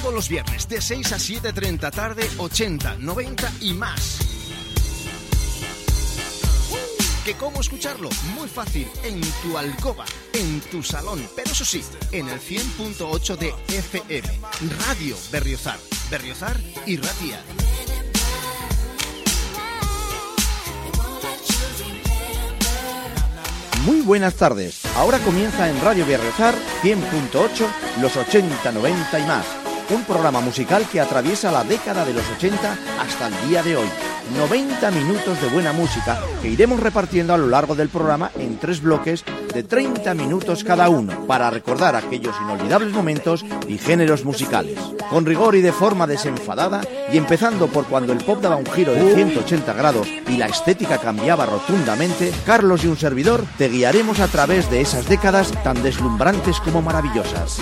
Todos los viernes de 6 a 7:30 tarde, 80, 90 y más. ¿Que cómo escucharlo? Muy fácil, en tu alcoba, en tu salón, pero eso sí, en el 100.8 de FM. Radio Berriozar, Berriozar y Ratia. Muy buenas tardes. Ahora comienza en Radio Berriozar 100.8, los 80, 90 y más. Un programa musical que atraviesa la década de los 80 hasta el día de hoy. 90 minutos de buena música que iremos repartiendo a lo largo del programa en 3 bloques de 30 minutos cada uno para recordar aquellos inolvidables momentos y géneros musicales. Con rigor y de forma desenfadada, y empezando por cuando el pop daba un giro de 180 grados y la estética cambiaba rotundamente, Carlos y un servidor te guiaremos a través de esas décadas tan deslumbrantes como maravillosas.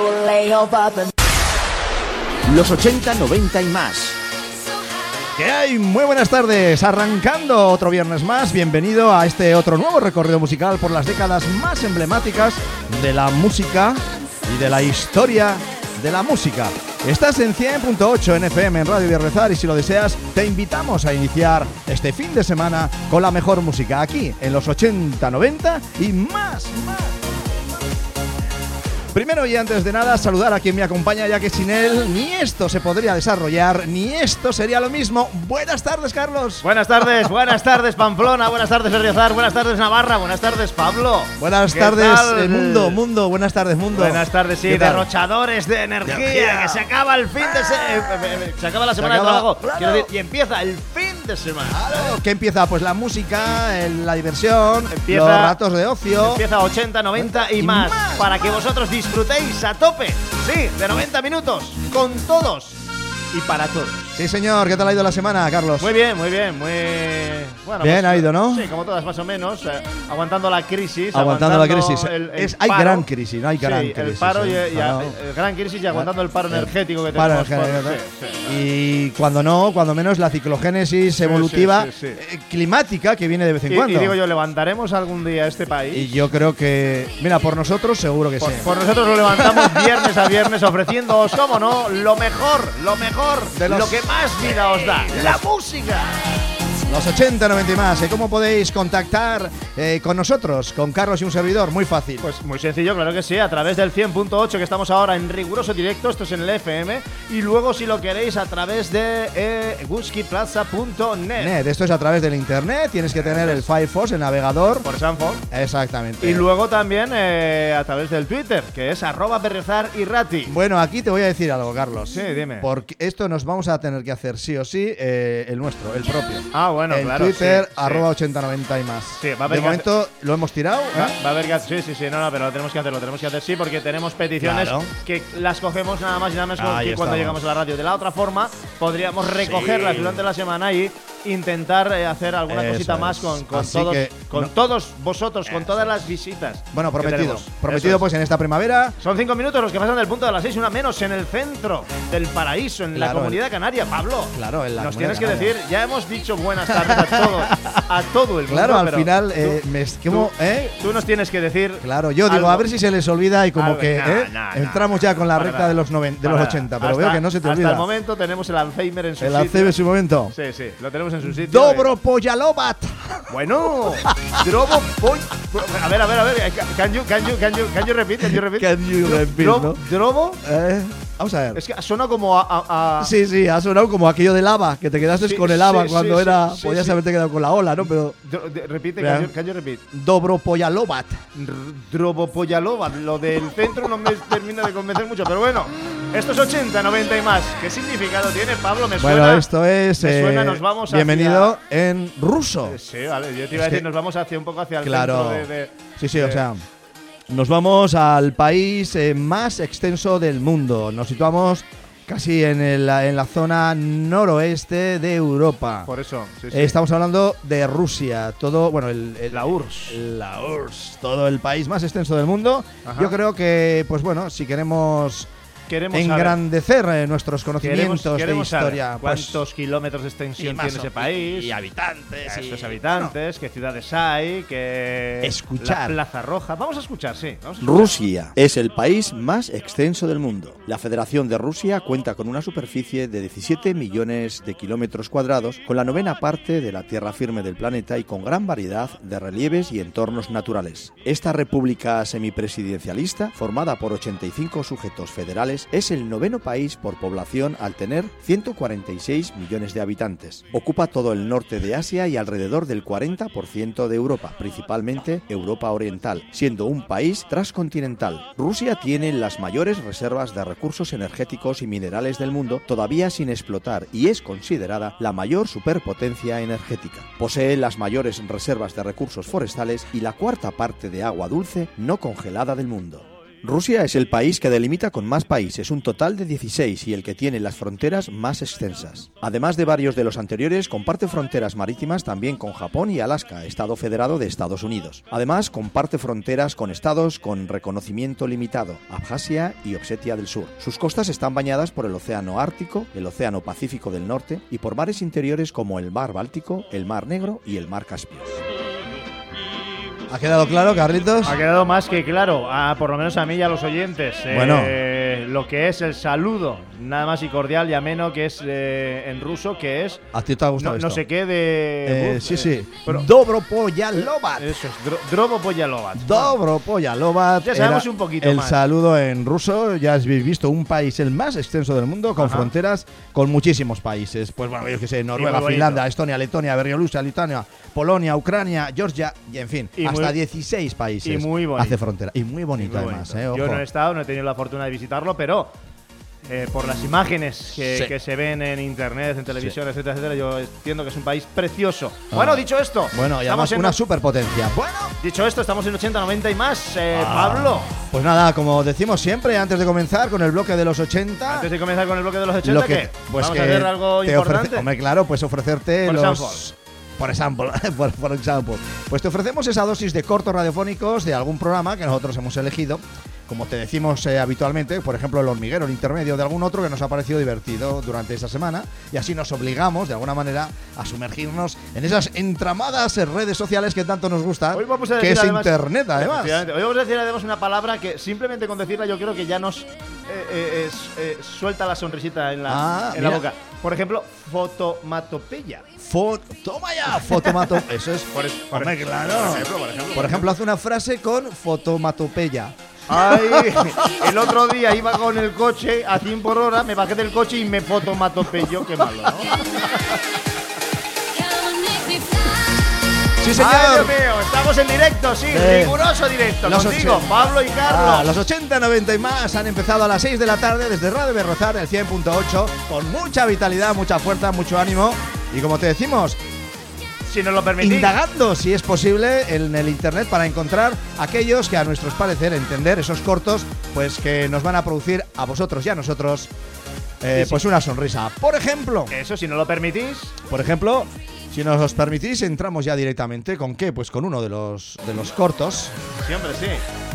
Los 80, 90 y más. ¿Qué hay? Muy buenas tardes, arrancando otro viernes más, bienvenido a este otro nuevo recorrido musical por las décadas más emblemáticas de la música y de la historia de la música. Estás en 100.8 en FM en Radio Berriozar y si lo deseas te invitamos a iniciar este fin de semana con la mejor música aquí en los 80, 90 y más. Primero y antes de nada, saludar a quien me acompaña, ya que sin él ni esto se podría desarrollar, ni esto sería lo mismo. Buenas tardes, Carlos. Buenas tardes Pamplona, buenas tardes Berriozar, buenas tardes Navarra, buenas tardes Pablo. Buenas tardes mundo, buenas tardes mundo. Buenas tardes, sí, derrochadores de energía, que se acaba el fin de se acaba la semana de trabajo, quiero decir, y empieza el fin de semana. Claro, ¿qué empieza? Pues la música, la diversión, los ratos de ocio. Empieza 80, 90 y más, para que vosotros disfrutéis a tope, sí, de 90 minutos, con todos y para todos. Sí, señor, ¿qué tal ha ido la semana, Carlos? Muy bien, muy bueno. Bien, ha ido, ¿no? Sí, como todas más o menos, aguantando la crisis. Aguantando la crisis. Hay paro. Gran crisis, no hay gran crisis. El paro el gran crisis y aguantando el paro energético que tenemos. Y cuando menos la ciclogénesis evolutiva climática que viene de vez en cuando. Y digo yo, ¿levantaremos algún día este país? Y yo creo que, mira, por nosotros seguro que sí. Por nosotros lo levantamos viernes a viernes ofreciéndoos, cómo no, lo mejor de lo que más vida os da, la música. Los 80, 90 y más. ¿Cómo podéis contactar con nosotros, con Carlos y un servidor? Muy fácil. Pues muy sencillo, claro que sí, a través del 100.8 que estamos ahora en riguroso directo, esto es en el FM, y luego si lo queréis a través de guskiplaza.net. Esto es a través del internet, tienes que tener el Firefox, el navegador. Por Sanford. Exactamente. Y luego también a través del Twitter, que es @berriozar_y_rati. Bueno, aquí te voy a decir algo, Carlos. Sí, dime. Porque esto nos vamos a tener que hacer sí o sí, el nuestro, el propio. Bueno, en claro, Twitter, @8090 y más. Sí, va a haber de momento lo hemos tirado. Va a haber que sí, no, pero lo tenemos que hacer sí, porque tenemos peticiones que las cogemos nada más y nada menos que cuando llegamos a la radio. De la otra forma, podríamos recogerlas durante la semana y intentar hacer alguna cosita más con todos vosotros, con todas las visitas. Bueno, prometido pues en esta primavera. Son 5 minutos los que pasan del punto de las 6, una menos, en el centro del paraíso, en la Comunidad Canaria. Pablo, nos tienes que decir, ya hemos dicho buenas tardes a todo el mundo. Claro, al final tú nos tienes que decir. Claro, yo digo, a ver si se les olvida y como que entramos ya con la recta de los 80, pero veo que no se te olvida. Hasta el momento tenemos el Alzheimer en su sitio. El Alzheimer en su momento. Sí, lo tenemos en su sitio. Dobro Poyalovat. Bueno, Drobo Poy. A ver. Can you repeat? ¿No? Drobo. Vamos a ver. Es que ha sonado como a… Sí, ha sonado como aquello del lava, que te quedaste con el lava cuando podías haberte quedado con la ola, ¿no? Pero repite, can you repeat? Dobro Poyalovat. Drobo Poyalovat. Lo del centro no me termina de convencer mucho, pero bueno. Estos 80, 90 y más. ¿Qué significado tiene, Pablo? Me suena. Bueno, esto es… nos vamos bienvenido en ruso. Sí, vale. Yo te iba a decir, nos vamos un poco hacia el centro de… Sí, o sea… Nos vamos al país más extenso del mundo. Nos situamos casi en la zona noroeste de Europa. Por eso, sí. Estamos hablando de Rusia. Todo, bueno, la URSS. La URSS. Todo el país más extenso del mundo. Ajá. Yo creo que, pues bueno, si queremos engrandecer nuestros conocimientos de historia. ¿Cuántos kilómetros de extensión tiene ese país? Y habitantes. Esos habitantes, qué ciudades hay, qué... Escuchar. La Plaza Roja. Vamos a escuchar, sí. Rusia es el país más extenso del mundo. La Federación de Rusia cuenta con una superficie de 17 millones de kilómetros cuadrados, con la 9ª parte de la tierra firme del planeta y con gran variedad de relieves y entornos naturales. Esta república semipresidencialista, formada por 85 sujetos federales, es el 9º país por población al tener 146 millones de habitantes. Ocupa todo el norte de Asia y alrededor del 40% de Europa, principalmente Europa Oriental, siendo un país transcontinental. Rusia tiene las mayores reservas de recursos energéticos y minerales del mundo todavía sin explotar y es considerada la mayor superpotencia energética. Posee las mayores reservas de recursos forestales y la 4ª parte de agua dulce no congelada del mundo. Rusia es el país que delimita con más países, un total de 16, y el que tiene las fronteras más extensas. Además de varios de los anteriores, comparte fronteras marítimas también con Japón y Alaska, estado federado de Estados Unidos. Además, comparte fronteras con estados con reconocimiento limitado, Abjasia y Osetia del Sur. Sus costas están bañadas por el Océano Ártico, el Océano Pacífico del Norte y por mares interiores como el Mar Báltico, el Mar Negro y el Mar Caspio. ¿Ha quedado claro, Carlitos? Ha quedado más que claro, por lo menos a mí y a los oyentes. Bueno. Lo que es el saludo, nada más y cordial y ameno, que es en ruso, que es... ¿A ti te ha gustado esto? No sé qué de... sí. Dobro Poyalovat. Eso es, Drobo Poyalovat. Dobro Poyalovat. Ya sabemos un poquito más. El saludo en ruso, ya habéis visto, un país el más extenso del mundo, con fronteras con muchísimos países. Pues bueno, yo que sé, Noruega, Finlandia, Estonia, Letonia, Bielorrusia, Lituania, Polonia, Ucrania, Georgia, y en fin, hasta 16 países hace frontera. Y muy bonito además, ojo. Yo no he estado, no he tenido la fortuna de visitarlo, pero por las imágenes que se ven en internet, en televisión, etcétera, etcétera, yo entiendo que es un país precioso. Bueno, dicho esto, bueno, y además una superpotencia. Bueno, dicho esto, estamos en 80, 90 y más, Pablo. Pues nada, como decimos siempre, antes de comenzar con el bloque de los 80. Antes de comenzar con el bloque de los 80, ¿qué? Pues ¿Vamos a hacer algo importante? Hombre, claro, pues ofrecerte Por ejemplo, pues te ofrecemos esa dosis de cortos radiofónicos de algún programa que nosotros hemos elegido, como te decimos habitualmente, por ejemplo, El Hormiguero, El Intermedio, de algún otro que nos ha parecido divertido durante esa semana, y así nos obligamos, de alguna manera, a sumergirnos en esas entramadas redes sociales que tanto nos gustan, que es Internet, además. Hoy vamos a decir además una palabra que simplemente con decirla yo creo que ya nos suelta la sonrisita en la boca. Por ejemplo, fotomatopeya. Toma ya, fotomatopeya. Eso es. Hombre, claro. Por ejemplo, hace una frase con fotomatopeya. Ay, el otro día iba con el coche a 100 por hora, me bajé del coche y me fotomatopeyó. Qué malo, ¿no? Sí, señor. Ay, Dios mío, estamos en directo, sí, riguroso directo. Contigo, Pablo y Carlos. Los 80, 90 y más han empezado a las 6 de la tarde desde Radio Berriozar, el 100.8, con mucha vitalidad, mucha fuerza, mucho ánimo. Y como te decimos, si nos lo permitís, indagando, si es posible, en el internet para encontrar aquellos que a nuestro parecer, entender esos cortos, pues que nos van a producir a vosotros y a nosotros pues una sonrisa. Por ejemplo, eso, si nos lo permitís. Por ejemplo, si nos los permitís, entramos ya directamente. ¿Con qué? Pues con uno de los cortos. Siempre sí.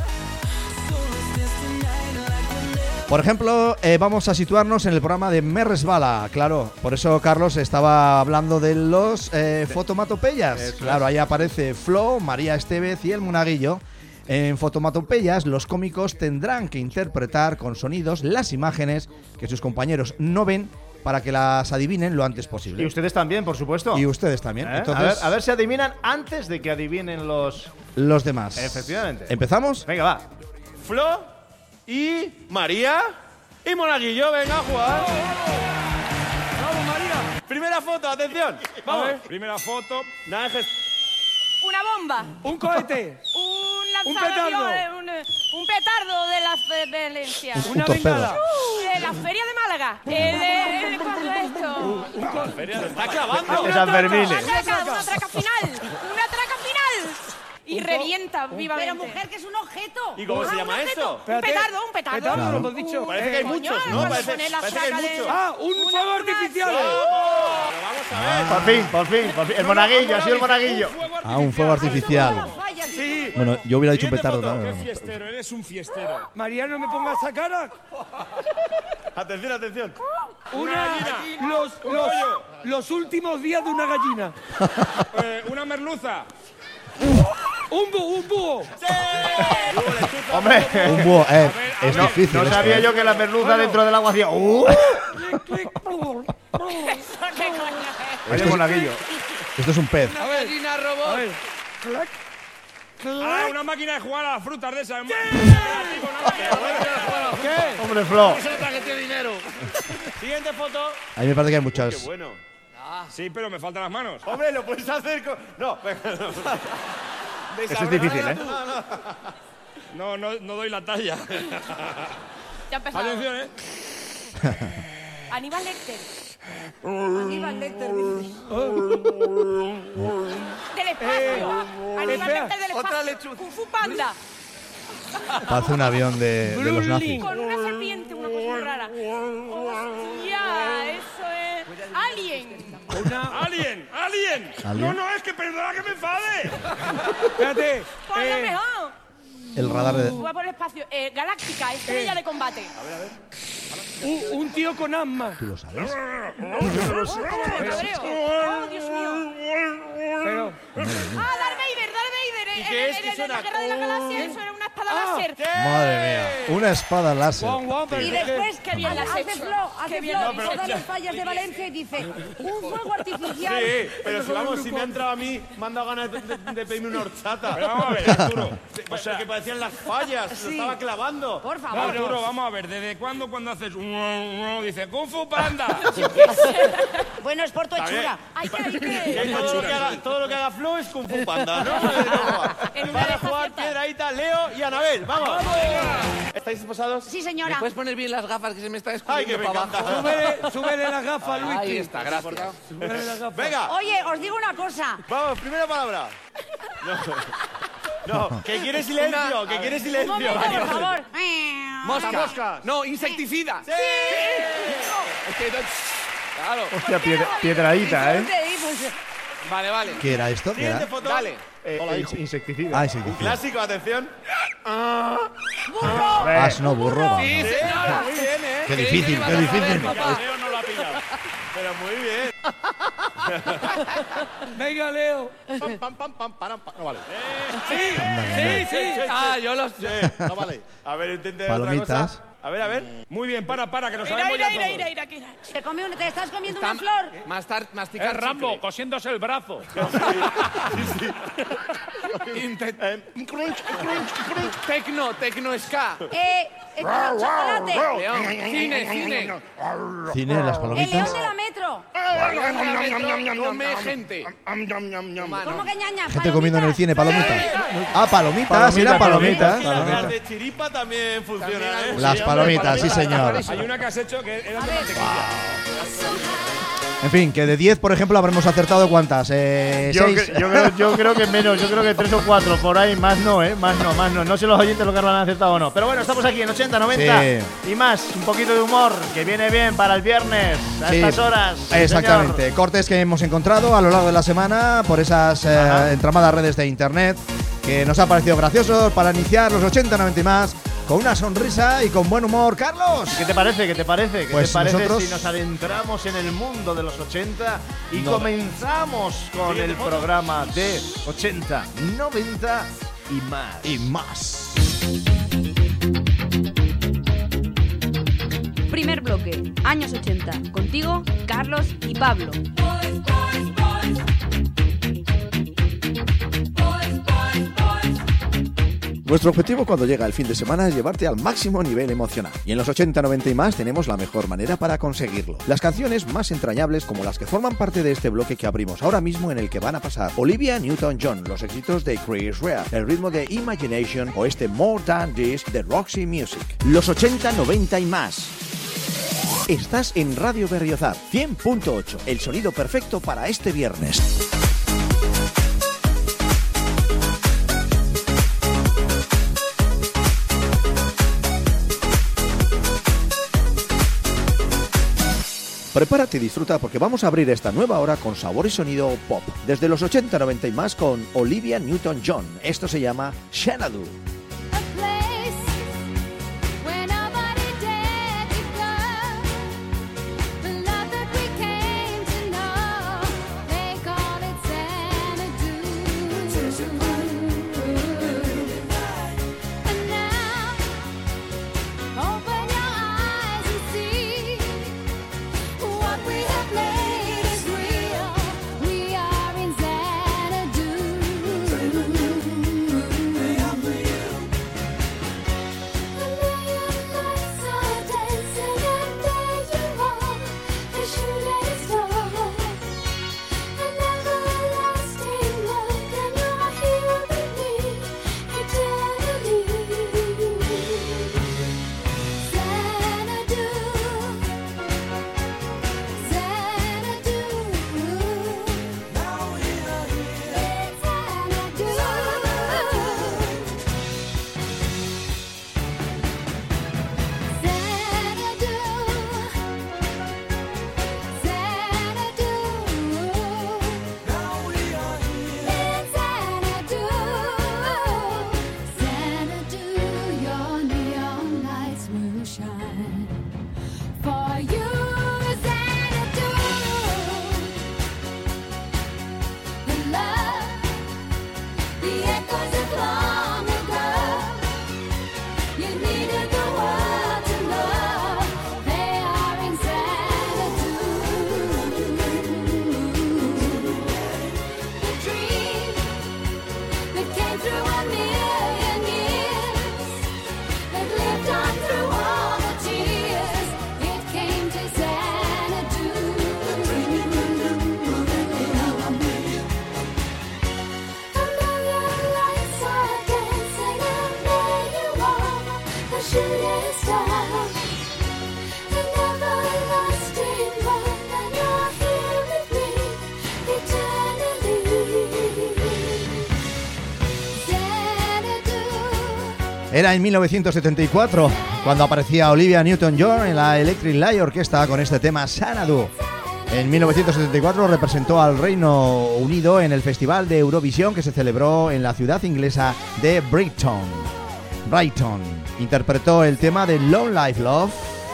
Por ejemplo, vamos a situarnos en el programa de Me Resbala. Claro, por eso Carlos estaba hablando de los fotomatopeyas. Claro, ahí aparece Flo, María Estevez y el Monaguillo. En fotomatopeyas, los cómicos tendrán que interpretar con sonidos las imágenes que sus compañeros no ven para que las adivinen lo antes posible. Y ustedes también, por supuesto. Y ustedes también. Entonces, a ver si adivinan antes de que adivinen los demás. Efectivamente. ¿Empezamos? Venga, va. Flo y María y Monaguillo, venga a jugar. Vamos, María. Primera foto, atención. Vamos. Primera foto. Una bomba. Un cohete. Un petardo. Un petardo de la Valencia. Una bengala. De la Feria de Málaga. ¿Cuándo es esto? La feria se está clavando. De San Fermín. Una traca final. Y revienta vivamente. Pero mujer, que es un objeto. ¿Y cómo se llama esto? Un petardo. Petardo, lo hemos dicho. Parece que hay muchos, ¿no? Parece que hay muchos. Un fuego artificial. Vamos a ver. Por fin. El Monaguillo, ha sido el Monaguillo. Un fuego artificial. Sí, aquí. Bueno, yo hubiera dicho un Siguiente petardo. foto. No. Qué fiestero, eres un fiestero. María, no me pongas esa cara. Atención, atención. Los últimos días de una gallina. Una merluza. Un búho. Hombre, Un búho, es difícil. no sabía yo que la merluza dentro del agua hacía. Oye, Monaguillo. Esto es un pez. Una gallina robot. Ah, una máquina de jugar a las frutas de esas. ¿Qué? Hombre, Flo. Siguiente foto. A mí me parece que hay Qué muchas. bueno. Sí, pero me faltan las manos. Hombre, lo puedes hacer con. No. Eso es difícil, ¿eh? No doy la talla. Ya empezamos. Atención, ¿eh? Aníbal Lecter. Aníbal Lecter, dice. Del espacio. Aníbal Lecter del Otra espacio. lechuza. Kung Fu Panda. Parece un avión de los nazis. Con una serpiente, una cosa muy rara. Hostia, eso es. Alien. ¡Alien! ¡Alien! ¿Alien? No, es que perdona que me enfade. Espérate. Por lo mejor. El radar de. Va por el espacio. Galáctica, estrella de combate. Un tío con asma. ¿Tú lo sabes? Oh, Dios mío. Pero, Darth Vader. ¿Y qué es? ¿Qué En suena? la Guerra de las Galaxias, eso era una espada láser. Madre mía. Una espada láser. Y después, Qué bien la has hace hecho. Hace bien. Flo, No, pero todas las fallas de Valencia y dice, un fuego artificial. Sí, pero si me ha entrado a mí, me han dado ganas de pedirme una horchata. Pero vamos a ver, Arturo. O sea, que parecían las fallas, lo estaba clavando. Por favor. Arturo, vamos a ver. ¿Desde cuándo cuando haces dice Kung Fu Panda? Bueno, es por tu hechura. Ay, ¿qué dices? Todo lo que haga Flo es Kung Fu Panda, ¿no? En una Van de a estas jugar fiestas. Piedraíta, Leo y Anabel. ¡Vamos! ¿Estáis pasados? Sí, ¿me señora. puedes poner bien las gafas que se me está Ay, escurriendo que me para encanta. Súbele, Oh. súbele la gafa, Luis. Ahí está, gracias. Súbele la gafa. Venga, Oye, os digo una cosa. vamos, primera palabra. No, que quiere silencio, que quiere Un silencio. momento, por favor. Mosca. No, insecticida. ¡Sí! Es que claro. Hostia, Piedraíta, ¿eh? Vale. ¿Qué era esto? ¿Qué Siguiente era? foto. Dale. Insecticida. Ah, sí. Clásico, atención. Asno, burro. Vamos. Sí, señora. Muy bien, ¿eh? Qué difícil, qué difícil. Leo no lo ha pillado. Pero muy bien. Venga, Leo. No vale. Sí. Ah, yo los. No vale. A ver, intente otra Palomitas. cosa. A ver. Muy bien, para, que nos sabemos ya todos. Mira. ¿Te estás comiendo una flor? Masticar Es Rambo, chicle. cosiéndose el brazo. Tecno ska. Chocolate. León, cine. Cine, las El palomitas. león de la metro. Come gente. ¿Cómo que ñaña? Gente comiendo en el cine palomitas. Ah, palomitas, Palomitas, eran palomitas. Las de chiripa también funcionan, ¿eh? Las palomitas, sí señor. Hay una que has hecho que era de mantequilla. En fin, que de 10, por ejemplo, habremos acertado ¿cuántas? 6. Yo creo que menos, yo creo que 3 o 4, por ahí, más no, más no. No sé los oyentes lo que lo han acertado o no. Pero bueno, estamos aquí en 80, 90 y más, un poquito de humor, que viene bien para el viernes, a estas horas. Sí, exactamente. señor. Cortes que hemos encontrado a lo largo de la semana por esas entramadas redes de internet que nos ha parecido graciosos para iniciar los 80, 90 y más con una sonrisa y con buen humor. ¡Carlos! ¿Qué te parece? ¿Qué Pues te parece nosotros- si nos adentramos en el mundo de los 80 y No. comenzamos con el programa de 80, 90 y más? Y más. Primer bloque, años 80. Contigo, Carlos y Pablo. Nuestro objetivo cuando llega el fin de semana es llevarte al máximo nivel emocional. Y en los 80, 90 y más tenemos la mejor manera para conseguirlo. Las canciones más entrañables como las que forman parte de este bloque que abrimos ahora mismo, en el que van a pasar Olivia Newton-John, los éxitos de Chris Rea, el ritmo de Imagination o este More Than This de Roxy Music. Los 80, 90 y más. Estás en Radio Berriozar 100.8, el sonido perfecto para este viernes. Prepárate y disfruta porque vamos a abrir esta nueva hora con sabor y sonido pop. Desde los 80, 90 y más con Olivia Newton-John. Esto se llama Xanadu. Era en 1974 cuando aparecía Olivia Newton-John en la Electric Light Orchestra con este tema Xanadu. En 1974 representó al Reino Unido en el Festival de Eurovisión que se celebró en la ciudad inglesa de Brighton. Interpretó el tema de Long Life Love,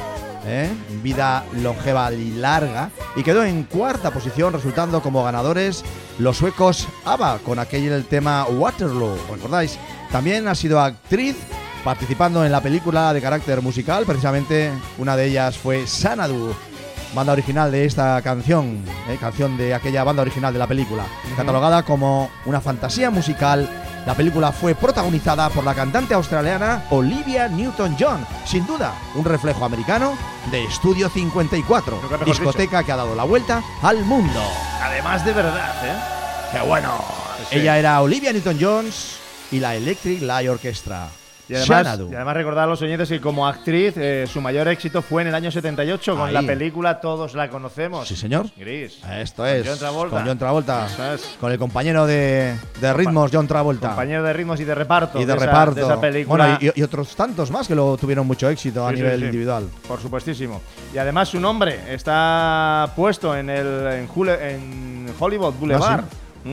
vida longeva y larga, y quedó en cuarta posición, resultando como ganadores los suecos ABBA con aquel tema Waterloo, ¿recordáis? También ha sido actriz, participando en la película de carácter musical, precisamente una de ellas fue Xanadu, banda original de esta canción, canción de aquella banda original de la película. Catalogada como una fantasía musical, la película fue protagonizada por la cantante australiana Olivia Newton-John, sin duda un reflejo americano de Estudio 54, discoteca que ha dado la vuelta al mundo. Además de verdad, ¡Qué bueno! Sí. Ella era Olivia Newton-John y la Electric Light Orchestra. Y además recordar a los oyentes que como actriz su mayor éxito fue en el año 78 con la película Todos la conocemos. Sí, señor. Gris. Esto es. Con John Travolta. Con el compañero de ritmos, John Travolta. Compañero de ritmos y de reparto. Y de reparto. De esa película. Bueno, y otros tantos más que lo tuvieron mucho éxito a nivel individual. Por supuestísimo. Y además su nombre está puesto en Hollywood Boulevard.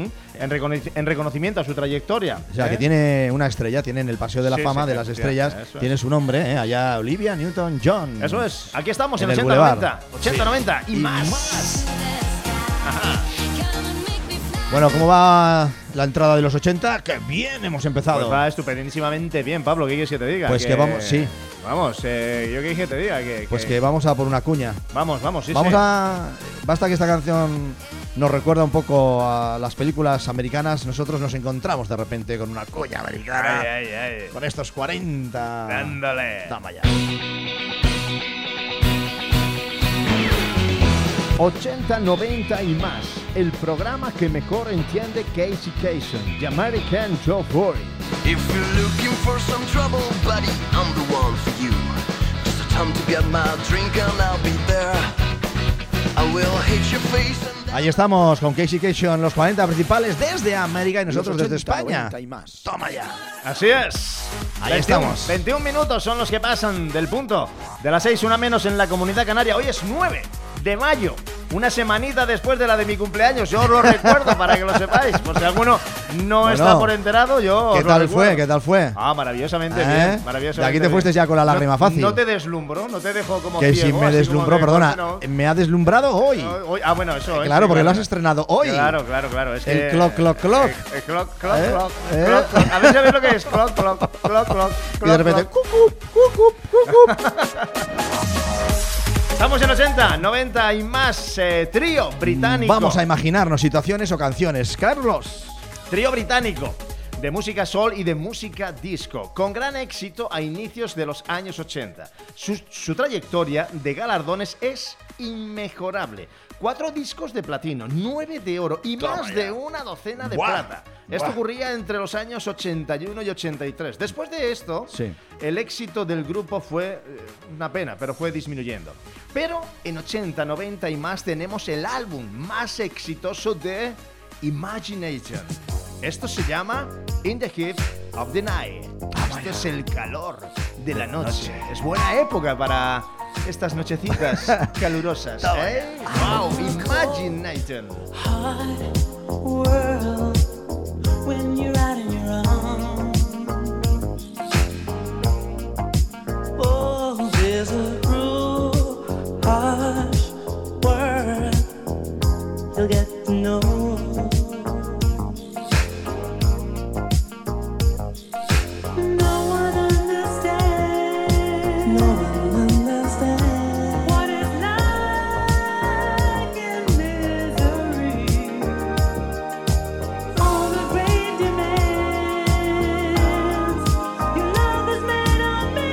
En reconocimiento a su trayectoria. O sea, que tiene una estrella, tiene en el Paseo de la Fama de las Estrellas, tiene su nombre, allá Olivia Newton-John. Eso es, aquí estamos en 80-90, 80-90 y más. Bueno, ¿cómo va la entrada de los 80? ¡Qué bien hemos empezado! Pues va estupendísimamente bien, Pablo, ¿qué quieres que te diga? Pues que vamos, sí. Vamos, yo qué quieres que te diga. Pues que vamos a por una cuña. Vamos, sí. Basta que esta canción nos recuerda un poco a las películas americanas. Nosotros nos encontramos de repente con una cuña americana. Ay. Con estos 40. Dándole. Toma ya. 80, 90 y más. El programa que mejor entiende Casey Kasem, The American Joe Boy. If you're looking for some trouble, buddy, I'm the one for you. Just a time to get my drink and I'll be there. I will hit your face and... Ahí estamos con Casey Kasem, los 40 principales desde América y nosotros 80, desde España. 90 y más. Toma ya. Así es. Ahí estamos. 21 minutos son los que pasan del punto de las 6, una menos en la Comunidad Canaria. Hoy es 9 de mayo. Una semanita después de la de mi cumpleaños. Yo os lo recuerdo para que lo sepáis. Por si alguno no está por enterado, yo ¿Qué os tal lo fue? ¿Qué tal fue? Ah, maravillosamente bien. Maravillosamente de aquí te fuiste ya con la lágrima fácil. No te deslumbró, no te dejó como que ciego. si me deslumbró, perdona, me ha deslumbrado hoy. Ah, bueno, eso. Claro, porque lo has estrenado hoy. Claro. Es el que, clock. El clock. A ver, ¿sabéis lo que es? Clock. Y de repente, cucup. Estamos en 80, 90 y más. Trío británico. Vamos a imaginarnos situaciones o canciones. Carlos. Trío británico de música soul y de música disco, con gran éxito a inicios de los años 80. Su trayectoria de galardones es inmejorable. 4 discos de platino, 9 de oro y más de una docena de plata. Esto ocurría entre los años 81 y 83. Después de esto, el éxito del grupo fue una pena, pero fue disminuyendo. Pero en 80, 90 y más tenemos el álbum más exitoso de Imagination. Esto se llama In the Heat of the Night. Esto es el calor de la noche. Es buena época para estas nochecitas calurosas. ¡Wow! Imagination. When you're out in your own. Oh, there's a cruel, harsh world you'll get to know. No one understands. What it's like in misery. All the great demands your love is made on me.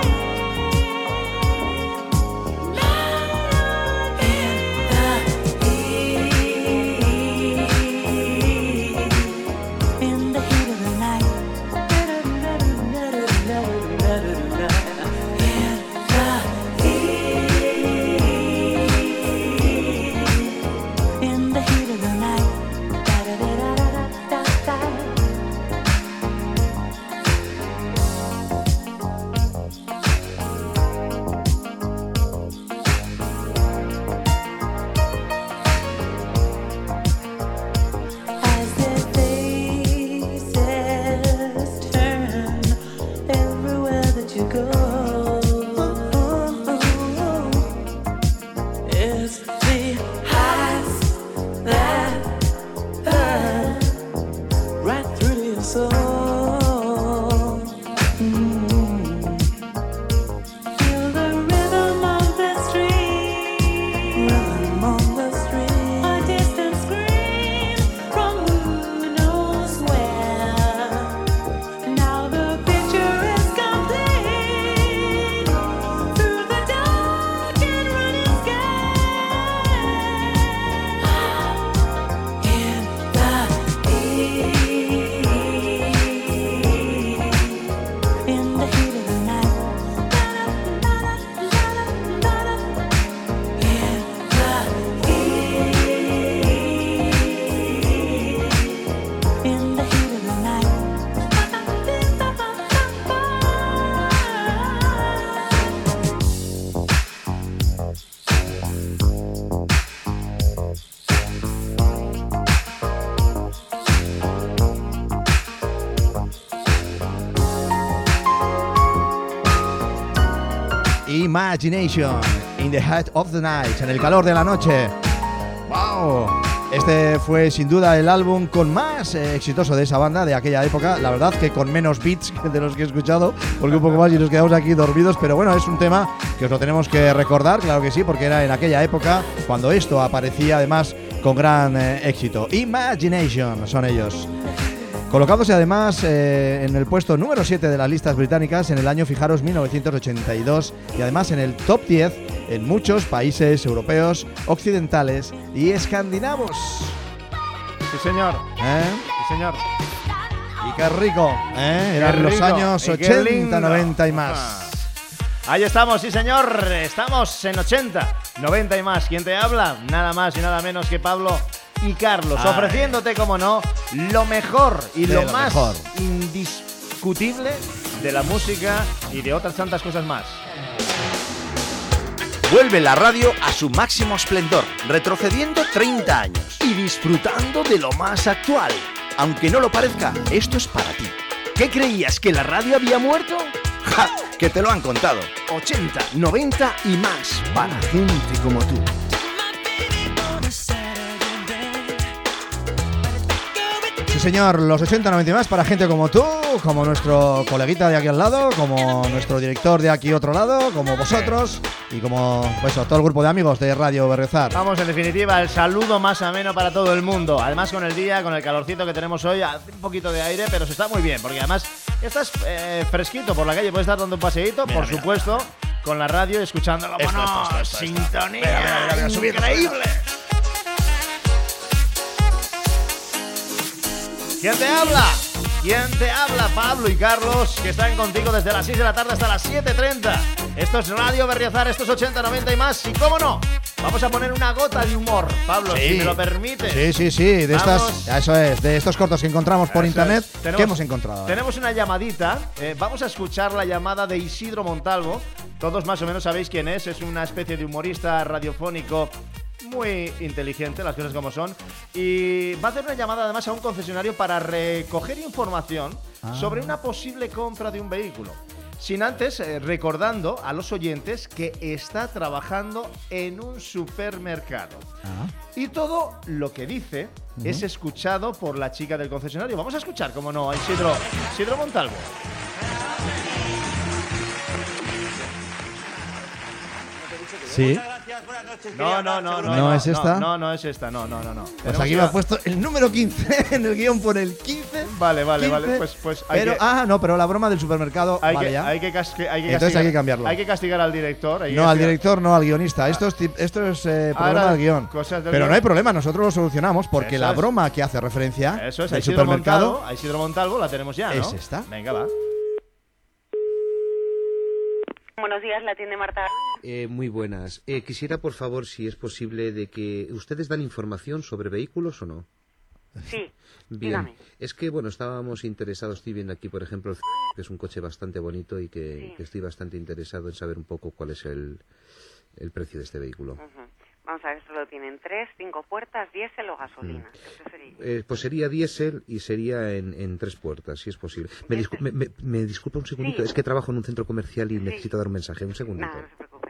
In the heat of the night. In the heat of the night. As their faces turn everywhere that you go, it's the heights that burn right through your soul. Feel the rhythm of the stream, a distant scream from who knows where. Now the picture is complete through the dark and running sky. In the heat of the night. In the heat of the night. Imagination, In the Heat of the Night, en el calor de la noche. ¡Wow! Este fue sin duda el álbum con más exitoso de esa banda de aquella época. La verdad que con menos beats de los que he escuchado, porque un poco más y nos quedamos aquí dormidos. Pero bueno, es un tema que os lo tenemos que recordar, claro que sí, porque era en aquella época cuando esto aparecía además con gran éxito. Imagination son ellos. Colocándose además en el puesto número 7 de las listas británicas en el año, fijaros, 1982, y además en el top 10 en muchos países europeos, occidentales y escandinavos. Sí, señor. Sí, señor. Y qué rico, eran los años 80, 90 y más. Ahí estamos, sí señor, estamos en 80, 90 y más. ¿Quién te habla? Nada más y nada menos que Pablo y Carlos, ofreciéndote, como no, lo mejor y lo más indiscutible de la música y de otras tantas cosas más. Vuelve la radio a su máximo esplendor, retrocediendo 30 años y disfrutando de lo más actual. Aunque no lo parezca, esto es para ti. ¿Qué creías, que la radio había muerto? ¡Ja! Que te lo han contado. 80, 90 y más para gente como tú. Sí, señor, los 80, 90 y más para gente como tú, como nuestro coleguita de aquí al lado, como nuestro director de aquí otro lado, como vosotros y como pues, todo el grupo de amigos de Radio Berriozar. Vamos, en definitiva, el saludo más ameno para todo el mundo. Además, con el día, con el calorcito que tenemos hoy, hace un poquito de aire, pero se está muy bien, porque además estás fresquito por la calle, puedes estar dando un paseíto, por supuesto, con la radio, escuchándolo. ¡Vámonos! ¡Sintonía! ¡Increíble! ¿Quién te habla? ¿Quién te habla? Pablo y Carlos, que están contigo desde las 6 de la tarde hasta las 7:30. Esto es Radio Berriozar, esto es 80, 90 y más. Y cómo no, vamos a poner una gota de humor, Pablo, si me lo permites. Sí, de estas, eso es, de estos cortos que encontramos por internet, ¿qué hemos encontrado? Tenemos una llamadita, vamos a escuchar la llamada de Isidro Montalvo. Todos más o menos sabéis quién es una especie de humorista radiofónico muy inteligente, las cosas como son, y va a hacer una llamada además a un concesionario para recoger información sobre una posible compra de un vehículo. Sin antes, recordando a los oyentes que está trabajando en un supermercado. Y todo lo que dice es escuchado por la chica del concesionario. Vamos a escuchar, como no, a Isidro Montalvo. Sí. No es esta. No es esta, no. Pues aquí me ha puesto el número 15 en el guión, por el 15. Vale. Pues hay pero, que, pero la broma del supermercado hay vale que, ya. Hay que Entonces hay que cambiarlo. Hay que castigar al director. Al director, no al guionista. Esto es problema del guión. Pero no hay problema, nosotros lo solucionamos porque la broma que hace referencia al supermercado a Isidro Montalvo la tenemos ya, ¿no? Es esta. Venga, va. Buenos días, la atiende Marta. Muy buenas. Quisiera, por favor, si es posible, de que ustedes dan información sobre vehículos o no. Sí. Bien. Dígame. Es que, bueno, estábamos interesados, estoy viendo aquí, por ejemplo, que es un coche bastante bonito y que estoy bastante interesado en saber un poco cuál es el precio de este vehículo. Vamos a ver, solo tienen 3, 5 puertas, diésel o gasolina. Pues sería diésel y sería en 3 puertas, si es posible. Me disculpa un segundito, es que trabajo en un centro comercial y necesito dar un mensaje. Un segundito. Nada, no se preocupe.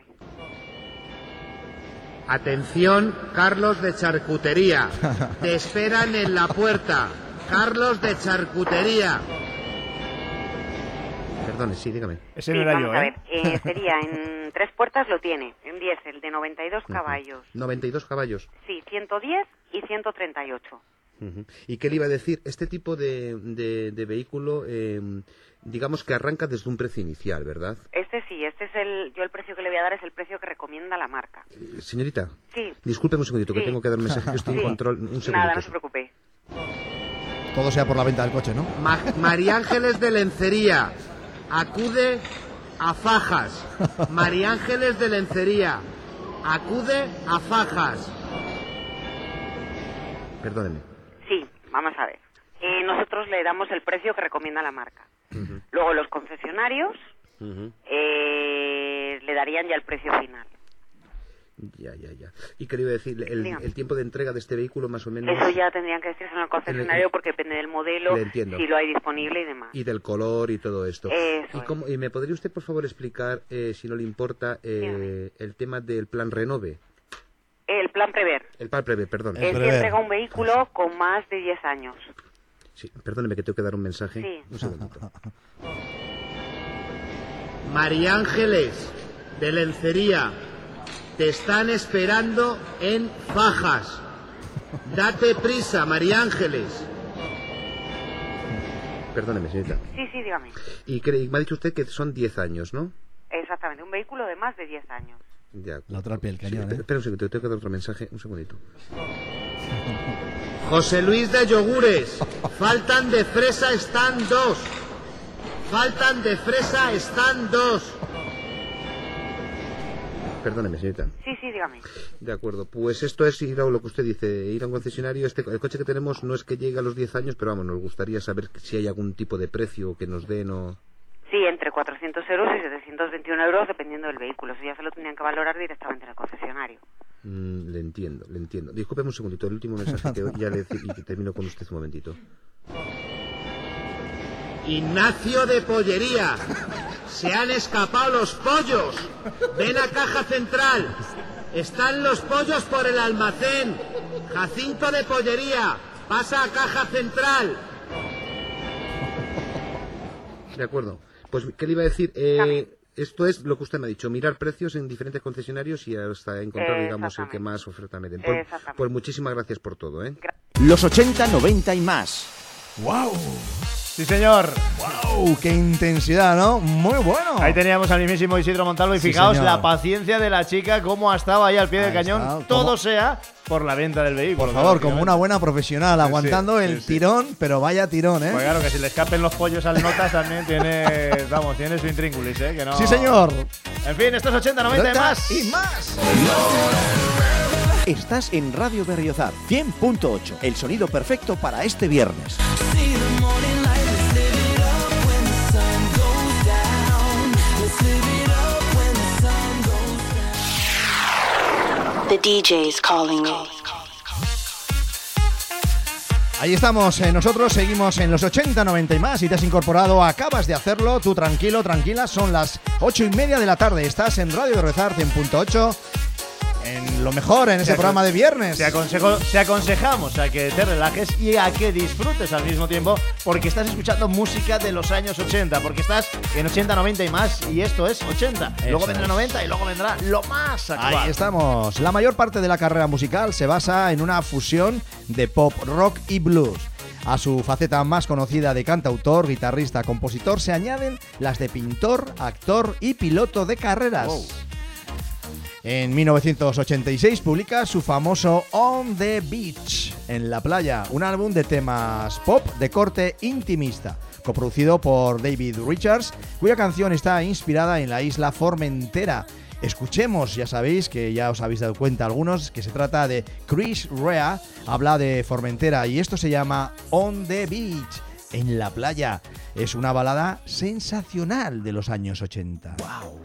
Atención, Carlos de Charcutería. Te esperan en la puerta. Carlos de Charcutería. Perdone, sí, dígame. Ese no era yo, A ver, sería en 3 puertas lo tiene, en diésel de 92 caballos. 92 caballos. Sí, 110 y 138. ¿Y qué le iba a decir? Este tipo de vehículo, digamos que arranca desde un precio inicial, ¿verdad? Este es el precio que le voy a dar es el precio que recomienda la marca. Señorita. Sí. Discúlpeme un segundito, que tengo que dar un mensaje, que estoy en control. Un segundito. Nada, no se preocupe. Todo sea por la venta del coche, ¿no? María Ángeles de Lencería. Acude a Fajas. María Ángeles de Lencería. Acude a Fajas. Perdóneme. Sí, vamos a ver. Nosotros le damos el precio que recomienda la marca. Luego los concesionarios le darían ya el precio final. Ya. ¿Y qué le iba a decir? El tiempo de entrega de este vehículo, más o menos. Eso ya tendrían que decirse en el concesionario porque depende del modelo, si lo hay disponible y demás. Y del color y todo esto. ¿Y me podría usted, por favor, explicar, si no le importa, el tema del plan Renove? El plan Prever. El plan Prever, perdón. Es que entrega un vehículo con más de 10 años. Sí, perdóneme que tengo que dar un mensaje. Sí. Un segundito. María Ángeles de Lencería. Te están esperando en Fajas. Date prisa, María Ángeles. Perdóneme, señorita. Sí, dígame. Y me ha dicho usted que son 10 años, ¿no? Exactamente, un vehículo de más de 10 años. Ya. La otra piel cañón, Espera un segundito, tengo que dar otro mensaje. Un segundito. José Luis de Yogures. Faltan de fresa, están 2. Faltan de fresa, están 2. Perdóneme, señorita. Sí, dígame. De acuerdo, pues esto es ir a lo que usted dice, ir a un concesionario. El coche que tenemos no es que llegue a los 10 años, pero vamos, nos gustaría saber si hay algún tipo de precio que nos den o... Sí, entre 400 euros y 721 euros dependiendo del vehículo. Eso ya se lo tenían que valorar directamente en el concesionario. Le entiendo. Discúlpeme un segundito, el último mensaje que ya le y que termino con usted un momentito. Ignacio de Pollería. Se han escapado los pollos. Ven a Caja Central. Están los pollos por el almacén. Jacinto de Pollería. Pasa a Caja Central. De acuerdo. Pues, ¿qué le iba a decir? Esto es lo que usted me ha dicho, mirar precios en diferentes concesionarios y hasta encontrar, digamos, el que más oferta me den. Pues muchísimas gracias por todo, ¿eh? Los 80, 90 y más. ¡Wow! Sí, señor. ¡Wow! ¡Qué intensidad!, ¿no? Muy bueno. Ahí teníamos al mismísimo Isidro Montalvo y fijaos la paciencia de la chica, cómo ha estado ahí al pie del cañón. Todo sea por la venta del vehículo. Por favor, como una buena profesional, aguantando el tirón, pero vaya tirón, ¿eh? Pues claro, que si le escapen los pollos al Notas también tiene, vamos, tiene su intríngulis, ¿eh? Que no... Sí, señor. En fin, estos 80, 90 y más. Y más. Estás en Radio Berriozar 100.8, el sonido perfecto para este viernes. The DJ's calling me. Ahí estamos, nosotros seguimos en los 80, 90 y más. Si te has incorporado, acabas de hacerlo, tú tranquilo, tranquila. Son las 8:30 de la tarde, estás en Radio Berriozar 100.8. En lo mejor, en ese programa de viernes. Te aconsejamos a que te relajes y a que disfrutes al mismo tiempo, porque estás escuchando música de los años 80, porque estás en 80, 90 y más, y esto es 80. Luego vendrá 90 y luego vendrá lo más actual. Ahí estamos. La mayor parte de la carrera musical se basa en una fusión de pop, rock y blues. A su faceta más conocida de cantautor, guitarrista, compositor, se añaden las de pintor, actor y piloto de carreras. Wow. En 1986 publica su famoso On the Beach, en la playa, un álbum de temas pop de corte intimista, coproducido por David Richards, cuya canción está inspirada en la isla Formentera. Escuchemos, ya sabéis que ya os habéis dado cuenta algunos, que se trata de Chris Rea, habla de Formentera y esto se llama On the Beach, en la playa. Es una balada sensacional de los años 80. ¡Wow!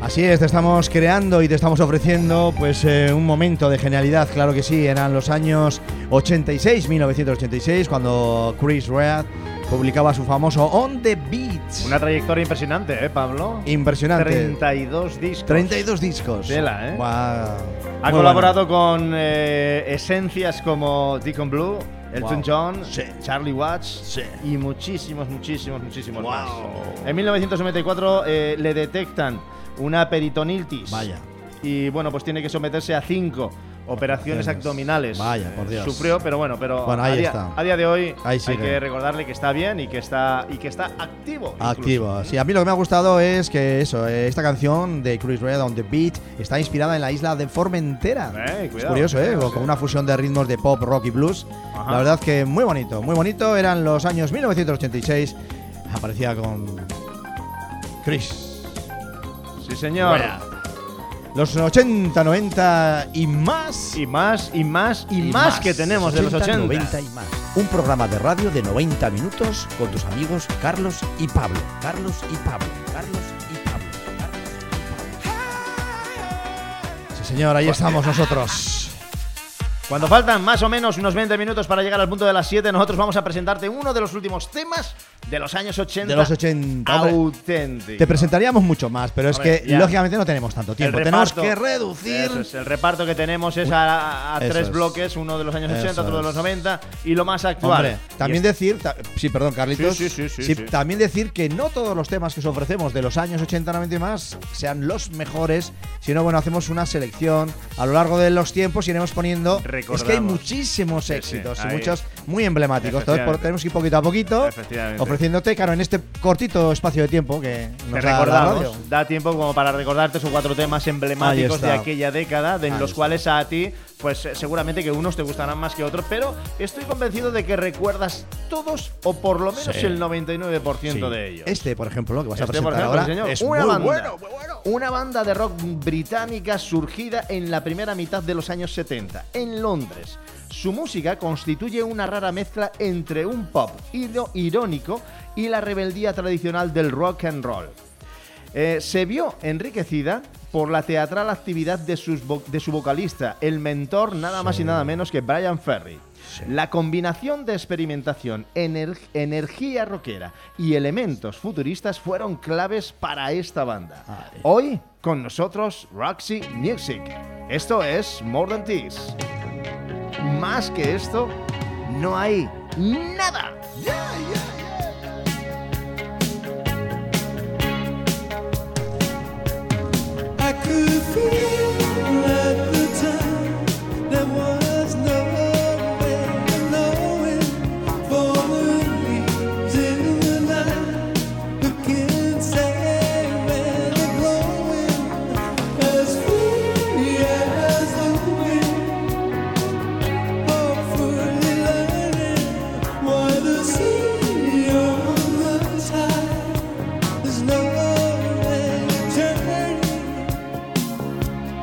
Así es, te estamos creando y te estamos ofreciendo pues un momento de genialidad, claro que sí. Eran los años 1986, cuando Chris Rea publicaba su famoso On The Beat. Una trayectoria impresionante, Pablo? Impresionante. 32 discos. 32 discos. Tela, Wow. Ha colaborado con esencias como Deacon Blue, Elton John, Charlie Watts y muchísimos más. En 1994 le detectan una peritonitis. Vaya. Y bueno, pues tiene que someterse a 5 operaciones abdominales. Vaya, por Dios. Sufrió, pero ahí está. A día de hoy hay que recordarle que está bien y que está activo. Activo. Sí, a mí lo que me ha gustado es que esta canción de Chris Rea, On The Beat, está inspirada en la isla de Formentera. Es curioso, con una fusión de ritmos de pop, rock y blues. Ajá. La verdad que muy bonito. Eran los años 1986. Aparecía con Chris. Sí, señor. Bueno. Los 80, 90 y más. Y más que tenemos 80, de los 80. 90 y más. Un programa de radio de 90 minutos con tus amigos Carlos y Pablo. Sí, señor, ahí estamos nosotros. Cuando faltan más o menos unos 20 minutos para llegar al punto de las 7, nosotros vamos a presentarte uno de los últimos temas de los años 80. De los 80. Auténtico. Te presentaríamos mucho más, pero es que lógicamente no tenemos tanto tiempo. Tenemos que reducir. Eso es, el reparto que tenemos es a 3 bloques, uno de los años 80, otro de los 90 y lo más actual. Hombre, también decir, perdón, Carlitos. Sí. También decir que no todos los temas que os ofrecemos de los años 80, 90 y más sean los mejores, sino hacemos una selección a lo largo de los tiempos y iremos poniendo. Es que hay muchísimos éxitos y muchos muy emblemáticos. Entonces tenemos que ir poquito a poquito ofreciéndote, claro, en este cortito espacio de tiempo que nos da la radio. Da tiempo como para recordarte esos 4 temas emblemáticos de aquella década, en los cuales a ti, pues seguramente que unos te gustarán más que otros, pero estoy convencido de que recuerdas todos o por lo menos el 99% de ellos. Por ejemplo, lo que vas a presentar ahora, es muy bueno. Una banda de rock británica surgida en la primera mitad de los años 70 en Londres. Su música constituye una rara mezcla entre un pop irónico y la rebeldía tradicional del rock and roll. Se vio enriquecida por la teatral actividad de su vocalista, el mentor nada más y nada menos que Bryan Ferry. La combinación de experimentación, energía rockera y elementos futuristas fueron claves para esta banda. Hoy, con nosotros, Roxy Music. Esto es More Than This. Más que esto, no hay nada. I could feel at the time there was no way of knowing for the reason the night looking sad and glowing as free as the wind, hopefully learning why the sea on the tide is no way turning.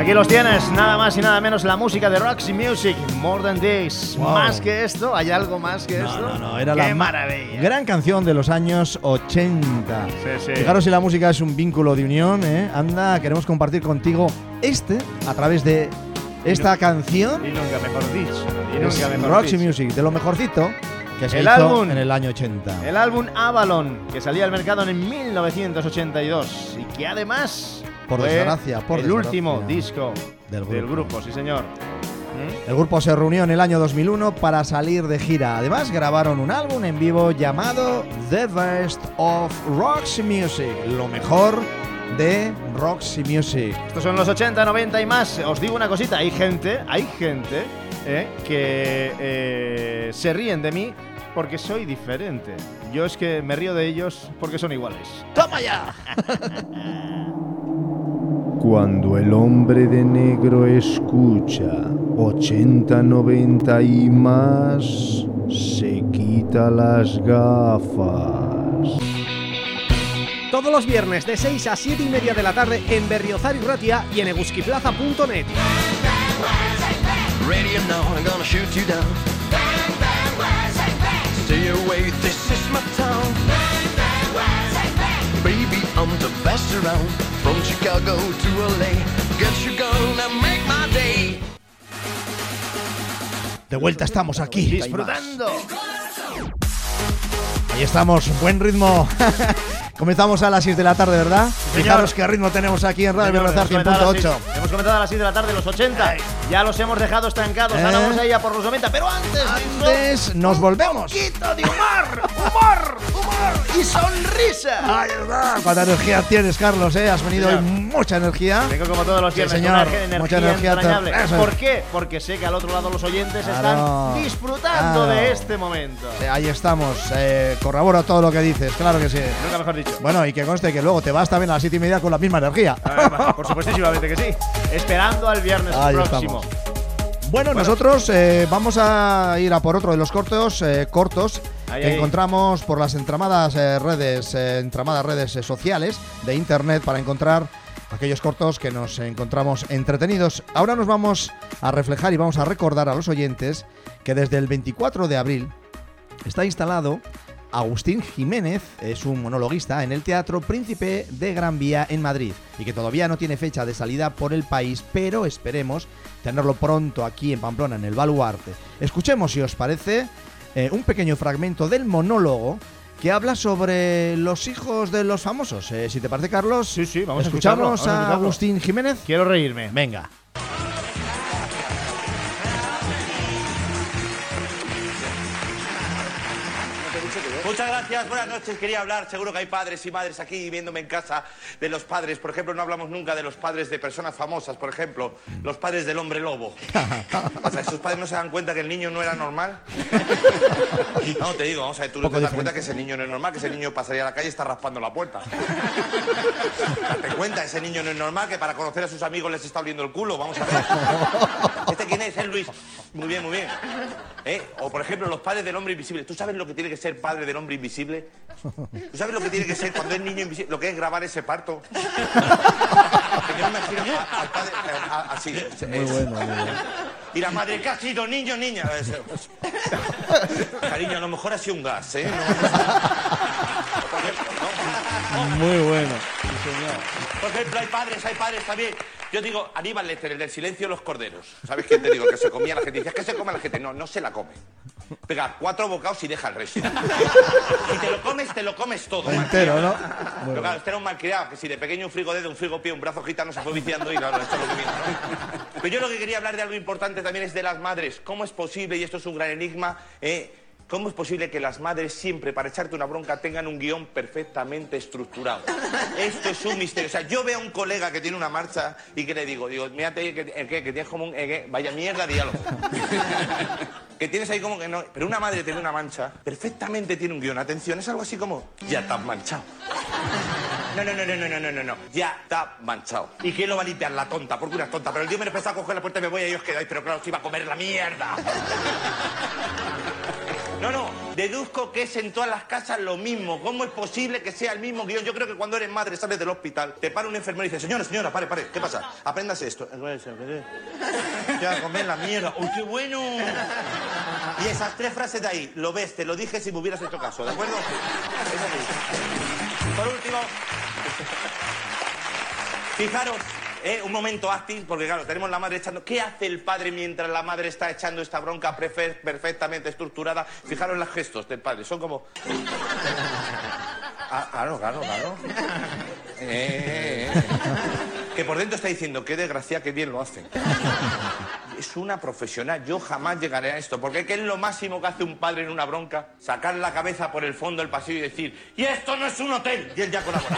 Aquí los tienes, nada más y nada menos la música de Roxy Music, More Than This. Wow. ¿Más que esto? ¿Hay algo más que esto? No, era ¡Qué la maravilla! Gran canción de los años 80. Sí. Fijaros si la música es un vínculo de unión, ¿eh? Anda, queremos compartir contigo a través de esta canción. Y nunca mejor dicho. Roxy Music, de lo mejorcito que se hizo álbum, en el año 80. El álbum Avalon, que salía al mercado en 1982 y que además fue el último disco del grupo, sí señor. El grupo se reunió en el año 2001 para salir de gira. Además grabaron un álbum en vivo llamado The Best of Roxy Music, lo mejor de Roxy Music. Estos son los 80, 90 y más. Os digo una cosita, hay gente que se ríen de mí porque soy diferente. Yo es que me río de ellos porque son iguales. ¡Toma ya! Cuando el hombre de negro escucha 80, 90 y más, se quita las gafas. Todos los viernes de 6 a 7 y media de la tarde en Berriozar y Ratia y en eguskiplaza.net. Radio now, I'm gonna shoot you down. Stay away, this is my town. Baby, I'm the best around. From Chicago to LA, get you gonna make my day. De vuelta estamos aquí, disfrutando. Ahí estamos, buen ritmo. Comenzamos a las 6 de la tarde, ¿verdad? Fijaros qué ritmo tenemos aquí en Radio Berriozar 100.8. Hemos comenzado a las 6 de la tarde los 80. Ya los hemos dejado estancados. Ahora vamos a ir a por los 90. Pero antes nos volvemos. Un poquito de humor y sonrisa. Ay, verdad. Cuánta energía tienes, Carlos, ¿eh? Has venido hoy mucha energía. Vengo como todos los viernes, señor, mucha energía entrañable. ¿Por qué? Porque sé que al otro lado los oyentes están disfrutando de este momento. Ahí estamos. Corroboro todo lo que dices, claro que sí. Nunca mejor dicho. Bueno, y que conste que luego te vas también a las 7:30 con la misma energía. Por supuestísimamente que sí. Esperando al viernes próximo. Bueno, nosotros vamos a ir a por otro de los cortos que encontramos por las entramadas redes sociales de internet para encontrar aquellos cortos que nos encontramos entretenidos. Ahora nos vamos a reflejar y vamos a recordar a los oyentes que desde el 24 de abril está instalado Agustín Jiménez, es un monologuista en el Teatro Príncipe de Gran Vía en Madrid y que todavía no tiene fecha de salida por el país, pero esperemos tenerlo pronto aquí en Pamplona, en el Baluarte. Escuchemos, si os parece, un pequeño fragmento del monólogo que habla sobre los hijos de los famosos. Si te parece, Carlos, sí, vamos a escucharnos a Agustín Jiménez. Quiero reírme. Venga. Muchas gracias, buenas noches. Quería hablar, seguro que hay padres y madres aquí viéndome en casa, de los padres. Por ejemplo, no hablamos nunca de los padres de personas famosas. Por ejemplo, los padres del hombre lobo. O sea, ¿esos padres no se dan cuenta que el niño no era normal? No, te digo, vamos a ver, tú no te das cuenta que ese niño no es normal, que ese niño pasaría a la calle y está raspando la puerta. Date cuenta, ese niño no es normal, que para conocer a sus amigos les está oliendo el culo. Vamos a ver. ¿Este quién es? Es Luis. Muy bien, muy bien. O, por ejemplo, los padres del hombre invisible. ¿Tú sabes lo que tiene que ser padre del hombre invisible? ¿Tú sabes lo que tiene que ser cuando es niño invisible? Lo que es grabar ese parto. Que yo me imagino al padre así. Muy bueno, muy bueno. Y la madre, ¿qué ha sido, niño, niña? Cariño, a lo mejor ha sido un gas, ¿eh? Muy bueno. Sí, señor. Por ejemplo, hay padres también. Yo digo, Aníbal Lecter, el del silencio de los corderos. ¿Sabes quién te digo? Que se comía la gente. Dices, ¿qué se come la gente? No, no se la come. Pega 4 bocados y deja el resto. Si te lo comes todo. Entero, ¿no? Pero claro, este era un malcriado, que si de pequeño un frigodedo, un frigopié, un brazo gitano se fue viciando y claro, esto es lo que viene, ¿no? Pero yo lo que quería hablar de algo importante también es de las madres. ¿Cómo es posible, y esto es un gran enigma, cómo es posible que las madres siempre, para echarte una bronca, tengan un guión perfectamente estructurado? Esto es un misterio. O sea, yo veo a un colega que tiene una marcha y que le digo, mírate que tienes como un... vaya mierda de diálogo. Que tienes ahí como que no... Pero una madre tiene una mancha, perfectamente tiene un guión. Atención, es algo así como, ya te has manchado. No. Ya está manchado. ¿Y quién lo va a limpiar? La tonta, porque una tonta. Pero el tío me empezó a coger la puerta y me voy y os quedáis. Pero claro, os iba a comer la mierda. No. Deduzco que es en todas las casas lo mismo. ¿Cómo es posible que sea el mismo guión? Yo creo que cuando eres madre, sales del hospital, te para un enfermero y dice, señora, pare, ¿qué pasa? Apréndase esto. Ya, comer la mierda. ¡Uy, qué bueno! Y esas 3 frases de ahí, lo ves, te lo dije si me hubieras hecho caso, ¿de acuerdo? Por último, fijaros, un momento acting, porque claro, tenemos la madre echando... ¿Qué hace el padre mientras la madre está echando esta bronca perfectamente estructurada? Fijaros los gestos del padre, son como... Claro. Que por dentro está diciendo, qué desgracia, qué bien lo hacen. Es una profesional, yo jamás llegaré a esto, porque ¿qué es lo máximo que hace un padre en una bronca? Sacar la cabeza por el fondo del pasillo y decir, ¡y esto no es un hotel! Y él ya colabora.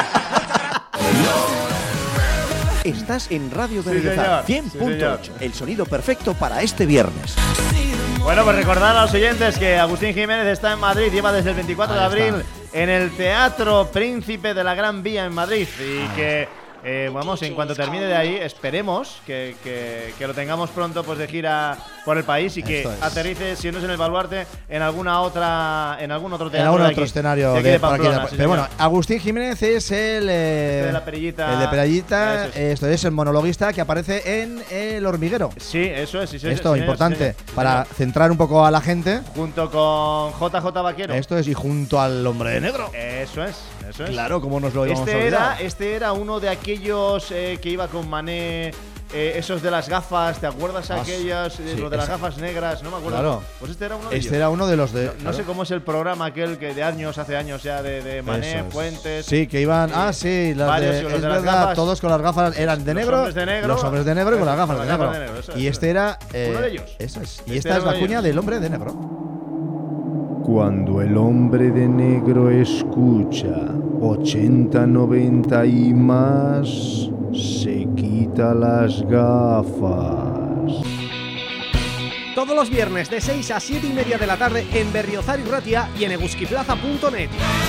Estás en Radio Berriozar 100.8, el sonido perfecto para este viernes. Bueno, pues recordar a los oyentes que Agustín Jiménez está en Madrid, lleva desde el 24 de abril en el Teatro Príncipe de la Gran Vía en Madrid y que... vamos, en cuanto termine de ahí, esperemos que lo tengamos pronto pues de gira por el país y que aterrice, si no es en el Baluarte, en algún otro teatro. En algún otro escenario de Pamplona. Pero bueno, Agustín Jiménez es el de la Perillita. El de Perillita, esto es el monologuista que aparece en El Hormiguero. Sí, eso es. Esto es importante para centrar un poco a la gente. Junto con JJ Vaquero. Esto es, y junto al Hombre de Negro. Eso es. Claro, como nos lo íbamos a olvidar. Este era uno de aquellos que iba con Mané, esos de las gafas, ¿te acuerdas aquellas? Lo de las gafas negras, no me acuerdo. Claro. Pues este era uno de ellos. Este era uno de los de... No sé cómo es el programa aquel que hace años ya, de Mané, Fuentes... Sí, que iban... sí, es verdad, todos con las gafas eran de negro. Los hombres de negro y con las gafas de negro. Y este era... uno de ellos. Eso es. Y esta es la cuña del Hombre de Negro. Cuando el hombre de negro escucha 80, 90 y más, se quita las gafas. Todos los viernes de 6 a 7 y media de la tarde en Berriozar y Ratia y en eguskiplaza.net.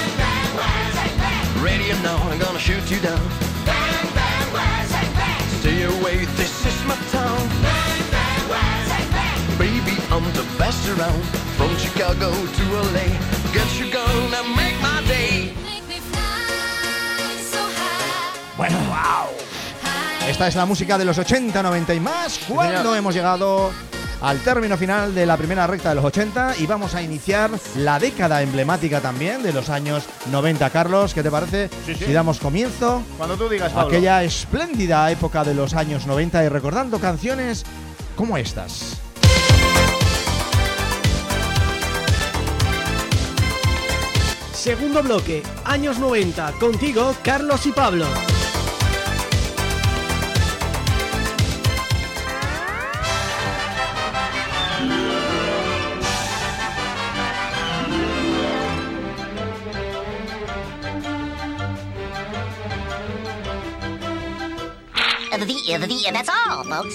Radio now, I'm gonna shoot you down. Stay away, this is my town. Baby, I'm the best around. From Chicago to LA, get your gun and make my day. Bueno, wow. Esta es la música de los 80, 90 y más. Cuando hemos llegado al término final de la primera recta de los 80 y vamos a iniciar la década emblemática también de los años 90. Carlos, ¿qué te parece? Si damos comienzo. Cuando tú digas, Pablo. Aquella espléndida época de los años 90 y recordando canciones como estas. Segundo bloque, años 90, contigo, Carlos y Pablo. That's all, folks.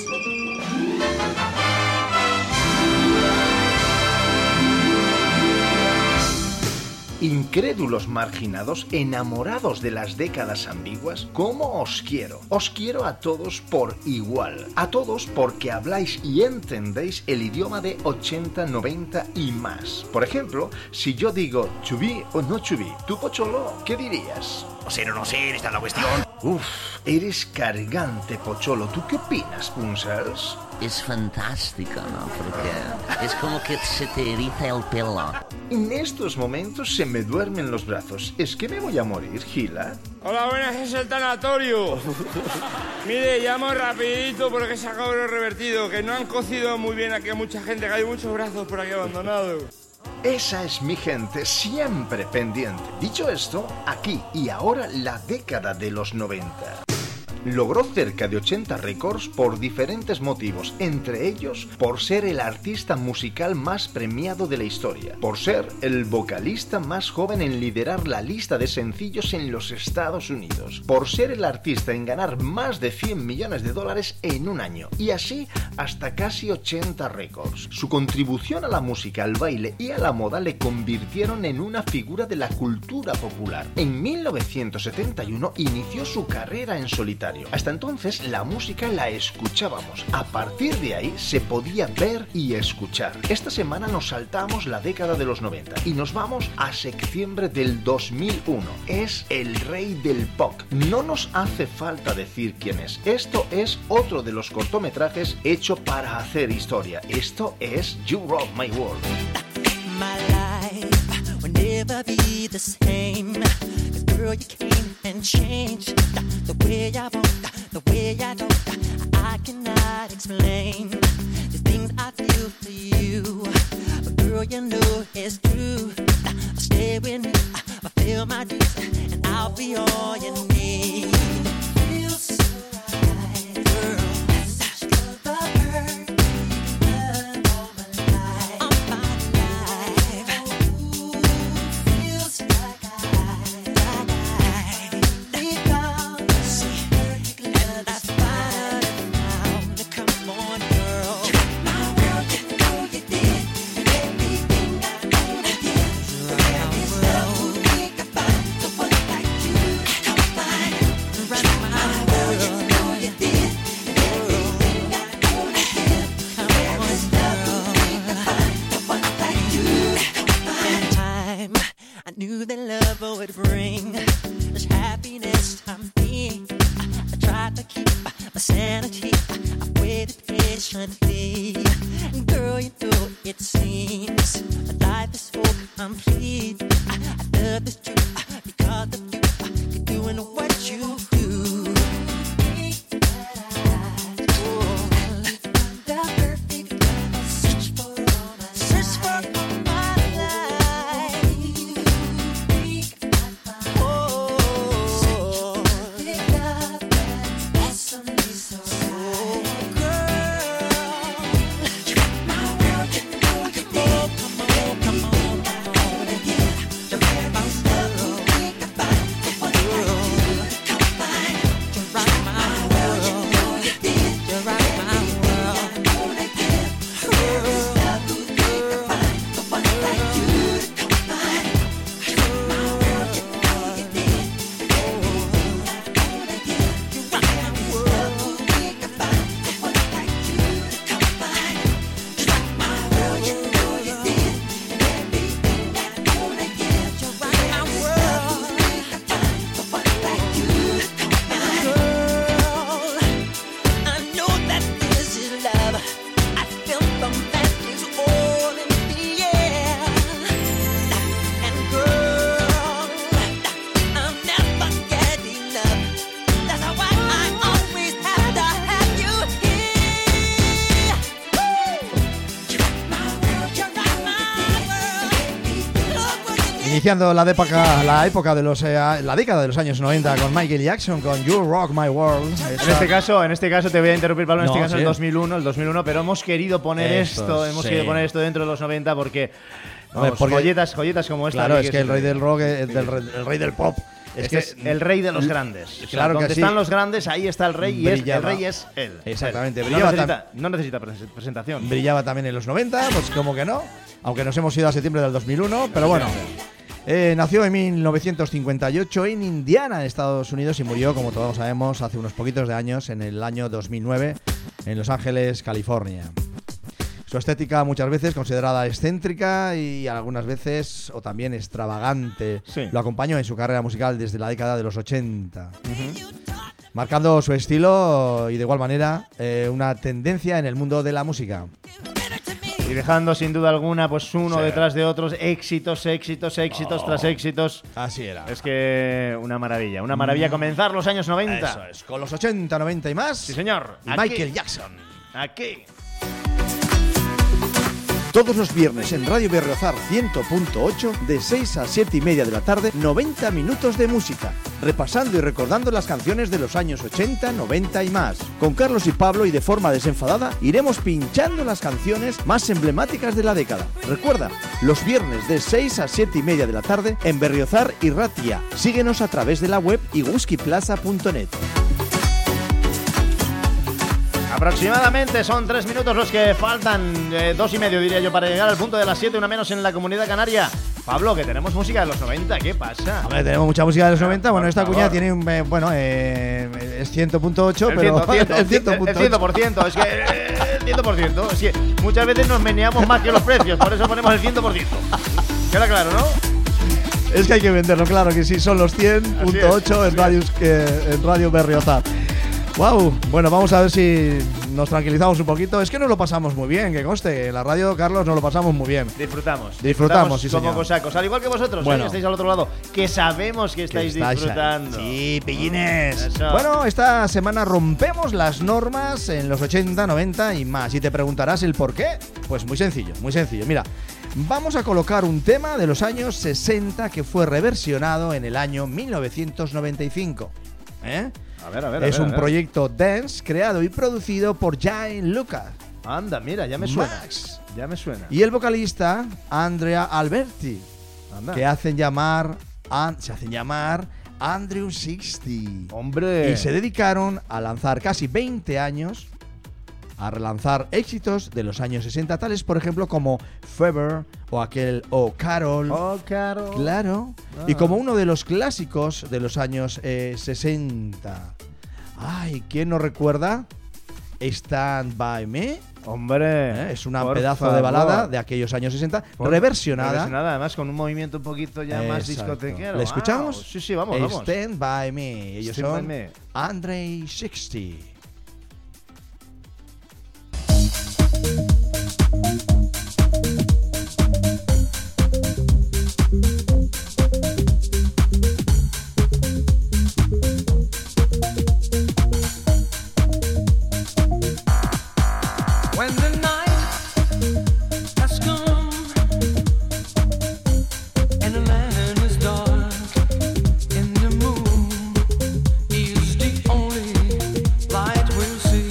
Incrédulos marginados, enamorados de las décadas ambiguas, ¿cómo os quiero? Os quiero a todos por igual. A todos porque habláis y entendéis el idioma de 80, 90 y más. Por ejemplo, si yo digo to be o no to be, ¿tú, Pocholo, qué dirías? No sé, esta es la cuestión. Uf, eres cargante, Pocholo. ¿Tú qué opinas, Punzels? Es fantástico, ¿no? Porque es como que se te eriza el pelo. En estos momentos se me duermen los brazos. ¿Es que me voy a morir, Gila? Hola, buenas, es el tanatorio. Mire, llamo rapidito porque se acabó lo revertido, que no han cocido muy bien aquí a mucha gente, que hay muchos brazos por aquí abandonados. Esa es mi gente, siempre pendiente. Dicho esto, aquí y ahora la década de los 90. Logró cerca de 80 récords por diferentes motivos, entre ellos por ser el artista musical más premiado de la historia, por ser el vocalista más joven en liderar la lista de sencillos en los Estados Unidos, por ser el artista en ganar más de $100 millones en un año, y así hasta casi 80 récords. Su contribución a la música, al baile y a la moda le convirtieron en una figura de la cultura popular. En 1971 inició su carrera en solitario, telediario. Hasta entonces la música la escuchábamos. A partir de ahí se podía ver y escuchar. Esta semana nos saltamos la década de los 90 y nos vamos a septiembre del 2001. Es el rey del pop. No nos hace falta decir quién es. Esto es otro de los cortometrajes hecho para hacer historia. Esto es You Rock My World. My life will never be the same. 'Cause girl, you came and changed the way I walk, the way I talk. I cannot explain the things I feel for you. But girl, you know it's true. I'll stay with me, I'll feel my dreams, and I'll be all you need. Feels so right, girl. That's the perfect love all my life. All my life. Ooh, feels like I become perfect love. That's fine now. Come on, girl. My world, you know you did everything I could have did. There is no unique about the one like you. Come find my world, you know you did everything I could have did. There is no unique about the one like you. Come find time. I knew that love would bring this happiness to me. I tried to keep my sanity. I waited patiently. Girl, you know it seems my life is so complete. I love this truth because of you. You're doing what you do. The perfect love, search for all my life. Search for all my life. Oh, perfect love that's awesome, so right. Girl, my world, you know you did. Come on, again. The very love think about the one like you. Come find, you rock my world. You know you did. You rock my world. Come again. There is love who think about the one like you. Come find, my world. You know you did. Everything I could again. You rock my world. Love who think about the one like you. Come find, my world. You know you did. Everything I could again. You rock my world. Think about the one like you. Come find, girl. I know that this is love. I feel the magic all in the air. And girl, I'm never getting enough. That's why I always have to have you here. You rock my world, you rock my world. Look what you did. Iniciando la época de la década de los años 90 con Michael Jackson, con You Rock My World. En este caso te voy a interrumpir, Pablo, en este No, caso sí. el 2001, pero hemos querido poner querido poner esto dentro de los 90 porque, vamos, porque- joyetas como esta. Claro, aquí es que el rey del rock, el rey del pop. Este es el rey de los grandes. O sea, Claro que donde sí. están los grandes, ahí está el rey y el rey es él. Exactamente, Él. brillaba No necesita presentación. Brillaba también en los 90, pues como que no. Aunque nos hemos ido a septiembre del 2001, pero bueno. Nació en 1958 en Indiana, Estados Unidos, y murió, como todos sabemos, hace unos poquitos de años, en el año 2009, en Los Ángeles, California. Su estética muchas veces considerada excéntrica y algunas veces o también extravagante. Sí. Lo acompañó en su carrera musical desde la década de los 80. Marcando su estilo y de igual manera una tendencia en el mundo de la música. Y dejando sin duda alguna, pues uno Sí. detrás de otros, éxitos tras éxitos. Así era. Es que una maravilla comenzar los años 90. Eso es, con los 80, 90 y más. Sí, señor. Y Aquí. Michael Jackson. Aquí. Todos los viernes en Radio Berriozar 100.8 de 6 a 7 y media de la tarde, 90 minutos de música, repasando y recordando las canciones de los años 80, 90 y más. Con Carlos y Pablo y de forma desenfadada iremos pinchando las canciones más emblemáticas de la década. Recuerda, los viernes de 6 a 7 y media de la tarde en Berriozar y Ratia. Síguenos a través de la web iguskiplaza.net. Aproximadamente son 3 minutos los que faltan, 2 y medio diría yo, para llegar al punto de las 7, una menos en la Comunidad Canaria. Pablo, que tenemos música de los 90, ¿qué pasa? Hombre, tenemos mucha música de los 90. Bueno, esta cuña tiene un. Es 100.8, pero. El 100%. Es que. El 100%. Es que muchas veces nos meneamos más que los precios, por eso ponemos el 100%. Queda claro, ¿no? Es que hay que venderlo, claro que sí, son los 100.8 en Radio Berriozar. Wow, bueno, vamos a ver si nos tranquilizamos un poquito. Es que nos lo pasamos muy bien, que conste. En la radio, Carlos, nos lo pasamos muy bien. Disfrutamos, sí, como señor. cosacos. Al igual que vosotros, bueno, que estáis al otro lado, que sabemos que estáis disfrutando. Sí, pillines. Eso. Bueno, esta semana rompemos las normas en los 80, 90 y más. Y te preguntarás el por qué. Pues muy sencillo, muy sencillo. Mira, vamos a colocar un tema de los años 60 que fue reversionado en el año 1995. A ver. Es un proyecto dance creado y producido por Giant Lucas. Anda, mira, ya me suena. Ya me suena. Y el vocalista Andrea Alberti, que se hacen llamar Andrew 60. ¡Hombre! Y se dedicaron a lanzar casi 20 años a relanzar éxitos de los años 60, tales por ejemplo como Fever o Carol. Oh, Carol. Claro. Y como uno de los clásicos de los años 60. Ay, ¿quién nos recuerda? Stand By Me. Hombre, es una pedazo de balada de aquellos años 60, reversionada, además con un movimiento un poquito ya más discotequero. ¿La escuchamos? Sí, vamos. Stand By Me. Ellos Stand son by me. Andre 60. When the night has come and the land is dark and the moon is the only light we'll see.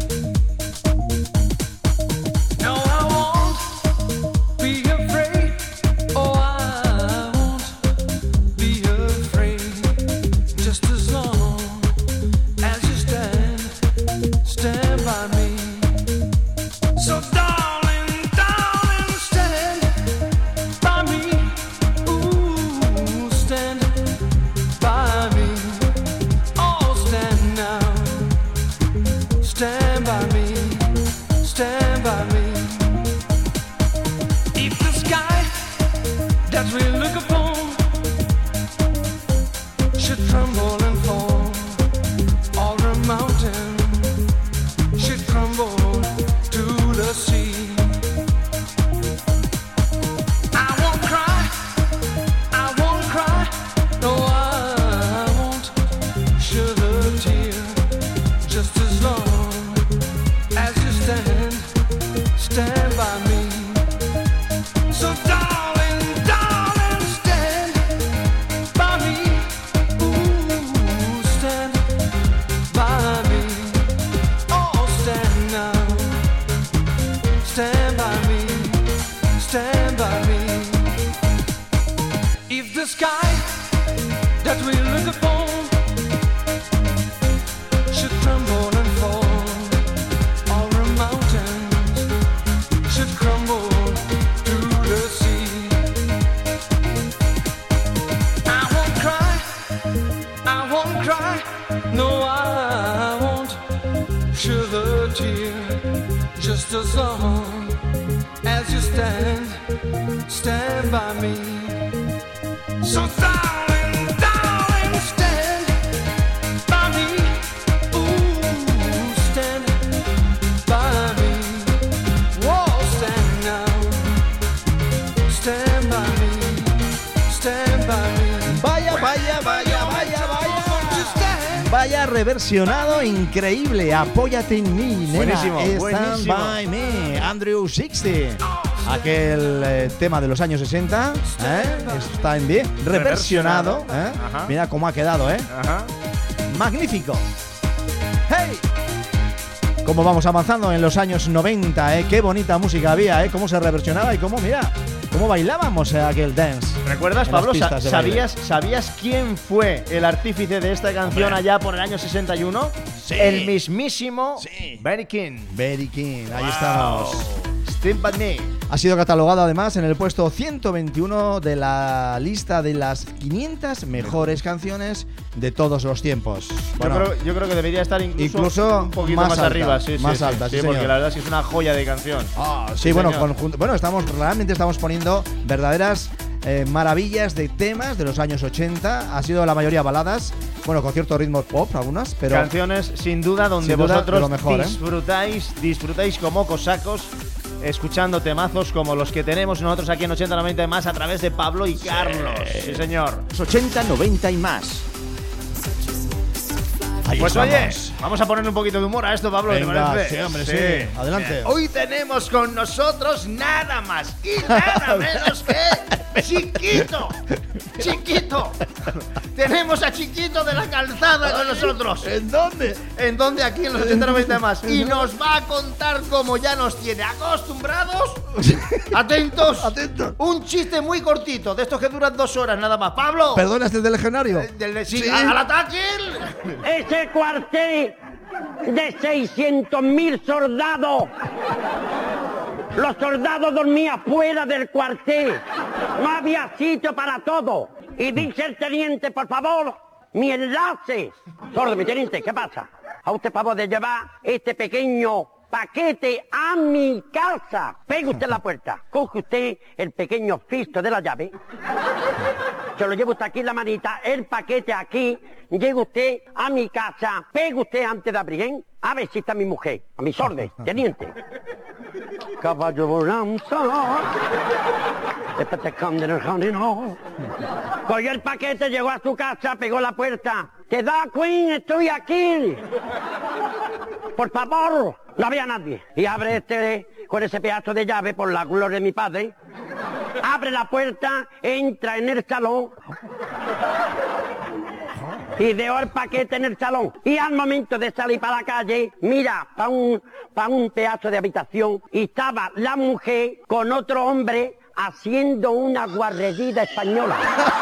No, I won't be afraid. Oh, I won't be afraid. Just as long as you stand by me. So darling, stand by me. Ooh, stand by me. Oh, stand now. Stand by me. Stand by me. If the sky that we look upon should tremble and fall, or a mountain should crumble to the sea, I won't cry, no, I won't shed a tear, just as long as you stand by me. So darling, stand by me. Ooh, stand by me. Oh, stand now. Stand by me, stand by me. If the sky that we look upon should tremble and fall, or a mountain should crumble to the sea, I won't cry, no, I won't shed a tear. Just as long as you stand by me. So darling, stand by me. Ooh, stand by me. Whoa, stand now. Stand by me. Stand by me. Vaya. Vaya reversionado increíble. Apóyate en mí, nena. Stand by me. Andrew 60. Aquel tema de los años 60. Está en 10. Reversionado. Mira cómo ha quedado, Magnífico. ¡Hey! Cómo vamos avanzando en los años 90, Qué bonita música había, Cómo se reversionaba y cómo, mira, cómo bailábamos aquel dance. ¿Recuerdas, Pablo? ¿Sabías quién fue el artífice de esta canción allá por el año 61? Sí. El mismísimo Benny King. Benny King, ahí estamos. Stand by me. Ha sido catalogado además en el puesto 121 de la lista de las 500 mejores canciones de todos los tiempos. Bueno, yo creo que debería estar incluso un poquito más alta, arriba, más alta, sí, porque la verdad es que es una joya de canción. Sí, bueno, realmente estamos poniendo verdaderas maravillas de temas de los años 80. Ha sido la mayoría baladas, bueno, con cierto ritmo pop algunas, pero canciones sin duda donde vosotros lo mejor, disfrutáis como cosacos, escuchando temazos como los que tenemos nosotros aquí en 80-90 y más a través de Pablo y Carlos. Sí, señor. 80-90 y más. Ahí pues estamos. oye, vamos a ponerle un poquito de humor a esto, Pablo. ¿te Venga, parece? sí, hombre, sí. Adelante. Hoy tenemos con nosotros nada más y nada menos que Chiquito. Chiquito. Tenemos a Chiquito de la Calzada con nosotros. ¿En dónde? ¿En dónde? Aquí en los 80-90 más. Y nos va a contar cómo ya nos tiene acostumbrados. Atentos. Atentos. Un chiste muy cortito, de estos que duran 2 horas nada más. Pablo. ¿Perdona, este es del legionario? Sí. ¡Al ataque! Ese cuartel de 600.000 soldados. Los soldados dormían fuera del cuartel. No había sitio para todo. Y dice el teniente, por favor, mi enlace. Sordo, mi teniente, ¿qué pasa? A usted favor de llevar este pequeño paquete a mi casa. Pega usted la puerta, coge usted el pequeño fisto de la llave, se lo lleva usted aquí en la manita, el paquete aquí, llega usted a mi casa, pega usted antes de abrir, ¿eh? A ver si está mi mujer, a mis órdenes, teniente. Caballo bonanza, después en el jardín. Cogió el paquete, llegó a su casa, pegó la puerta. ¿Te da, Queen? Estoy aquí. Por favor, no había nadie. Y abre con ese pedazo de llave, por la gloria de mi padre. Abre la puerta, entra en el salón. Y dejó el paquete en el salón. Y al momento de salir para la calle, mira, para un pedazo de habitación, y estaba la mujer con otro hombre haciendo una guarrería española.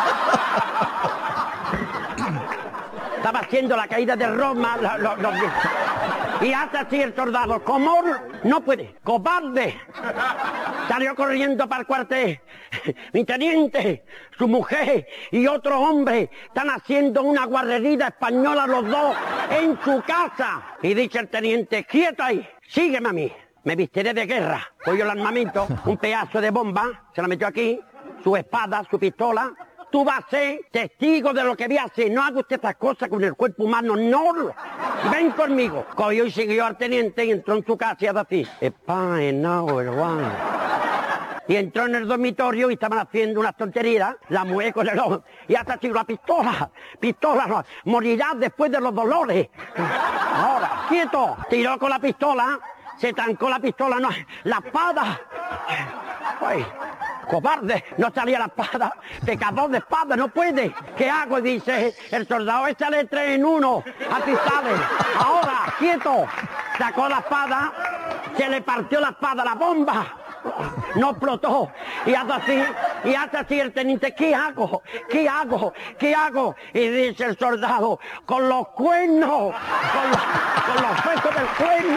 Estaba haciendo la caída de Roma. Y hace así el soldado. ¿Cómo? No puede. ¡Cobarde! Salió corriendo para el cuartel. Mi teniente, su mujer y otro hombre están haciendo una guarrería española los dos en su casa. Y dice el teniente, quieto ahí, sígueme a mí. Me vistiré de guerra. Cogió el armamento, un pedazo de bomba, se la metió aquí, su espada, su pistola. Tú vas a ser testigo de lo que voy a hacer. No haga usted estas cosas con el cuerpo humano, no. Ven conmigo. Cogió y siguió al teniente y entró en su casa y así. Y entró en el dormitorio y estaban haciendo unas tonterías. La mujer con el ojo. Y hasta tiró la pistola, no. Morirás después de los dolores. Ahora, quieto. Tiró con la pistola. Se trancó la pistola, no. La espada. Ay, cobarde, no salía la espada, pecador de espada, no puede. ¿Qué hago? Y dice el soldado, échale 3 en 1, así sale. Ahora, quieto, sacó la espada, se le partió la espada, la bomba, no explotó. Y hace así el teniente, ¿qué hago? ¿Qué hago? ¿Qué hago? Y dice el soldado, con los cuernos, con los huesos del cuerno.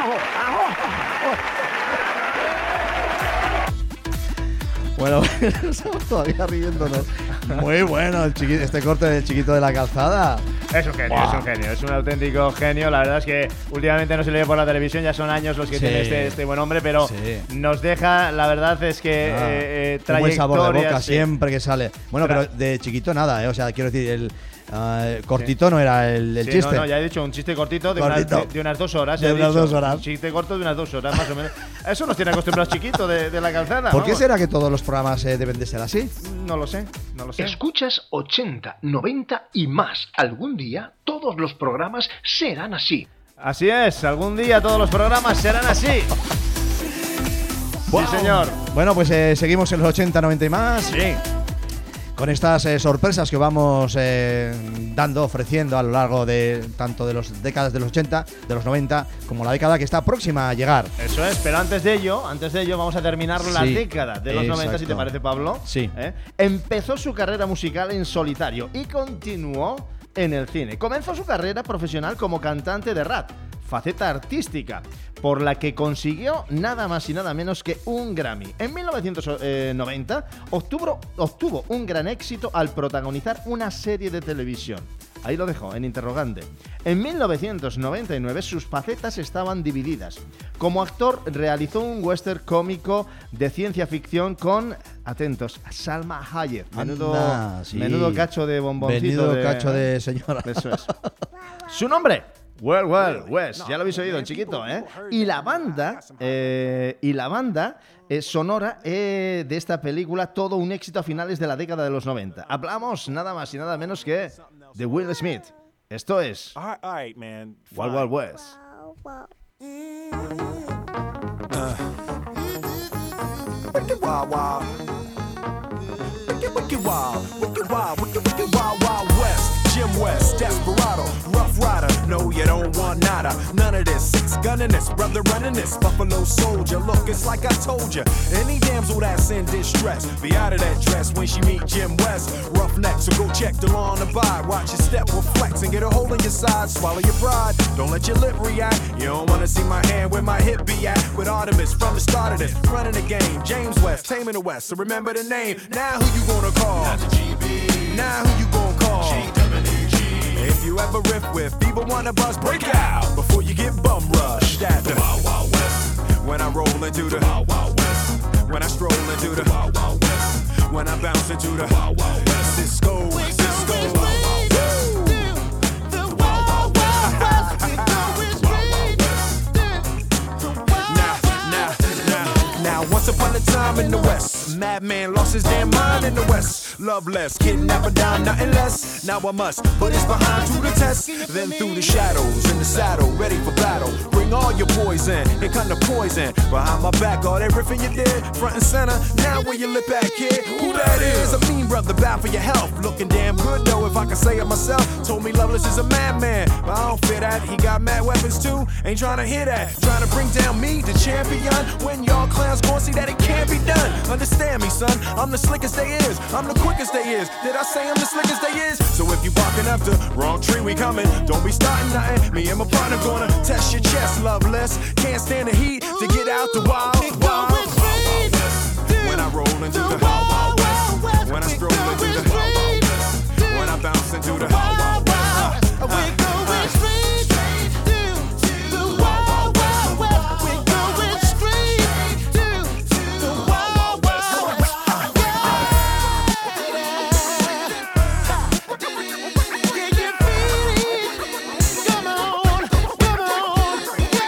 Bueno, estamos todavía riéndonos. Muy bueno este corte del Chiquito de la Calzada. Es un genio, es un genio, es un auténtico genio. La verdad es que últimamente no se le ve por la televisión, ya son años los que tiene este buen hombre, pero nos deja, la verdad es que un buen sabor de boca siempre que sale. Bueno, pero de chiquito nada, o sea, quiero decir, el cortito no era el chiste. No, ya he dicho, un chiste cortito de unas 2 horas. De unas 2 horas. Un chiste corto de unas 2 horas, más o menos. Eso nos tiene acostumbrados Chiquito de la Calzada. ¿Por qué será que todos los programas deben de ser así? No lo sé, no lo sé. Escuchas 80, 90 y más. Algún día todos los programas serán así. Así es, algún día todos los programas serán así. Wow. Sí, señor. Bueno, pues seguimos en los 80, 90 y más. Sí. Con estas sorpresas que vamos ofreciendo a lo largo de tanto de las décadas de los 80, de los 90, como la década que está próxima a llegar. Eso es, pero antes de ello vamos a terminar la década de los 90, si te parece, Pablo. Sí. Empezó su carrera musical en solitario y continuó en el cine. Comenzó su carrera profesional como cantante de rap. faceta artística, por la que consiguió nada más y nada menos que un Grammy. En 1990 obtuvo un gran éxito al protagonizar una serie de televisión. Ahí lo dejo, en interrogante. En 1999 sus facetas estaban divididas. Como actor realizó un western cómico de ciencia ficción con, atentos, Salma Hayek. Menudo cacho de bomboncito. Menudo cacho de señora. Eso es. Su nombre, Wild Wild West, ya lo habéis oído en chiquito, ¿eh? Y la banda sonora de esta película, todo un éxito a finales de la década de los 90. Hablamos nada más y nada menos que de Will Smith. Esto es Wild Wild West. Wicked wild, wild. Wicked wild, wicked wild, wicked wild, wild west. Jim West, Desperado, Rough Rider. No, you don't want nada. None of this. Six gunning this, brother running this. Buffalo Soldier. Look, it's like I told you. Any damsel that's in distress, be out of that dress when she meet Jim West. Roughneck, so go check the law on the buy. Watch your step will flex and get a hole in your side. Swallow your pride. Don't let your lip react. You don't wanna see my hand where my hip be at. With Artemis from the start of this, running the game. James West, taming the West. So remember the name. Now who you gonna call? Not the GB. Now who you gonna call? If you ever riff with either one of us, break out before you get bum rushed at the Wild Wild West. When I roll into the Wild Wild West. When I stroll into the Wild Wild West. When I bounce into the Wild Wild West. Cisco, Cisco. Once upon a time in the West, madman lost his damn mind in the West. Loveless, kidnapper down, nothing less. Now I must put his behind to the test. Then through the shadows, in the saddle, ready for battle. Bring all your poison, here come the poison. Behind my back, all that riffing you did, front and center. Now where you lip at, kid? Who that is? A mean brother, bound for your health. Looking damn good though, if I can say it myself. Told me Loveless is a madman, but I don't fear that. He got mad weapons too, ain't trying to hear that. Trying to bring down me, the champion. When y'all clowns gon' see that it can't be done. Understand me, son, I'm the slickest they is. I'm the quickest they is. Did I say I'm the slickest they is? So if you barking up the wrong tree, we coming. Don't be starting nothing. Me and my partner gonna test your chest, Loveless. Can't stand the heat to get out the wild, wild, wild west. When I roll into the wild, wild west. When I stroll into the wild, wild west. When I bounce into the wild, wild west. We're going straight to the wild, wild west. We're going straight to the wild, wild west. Can you feel it? Come on, come on,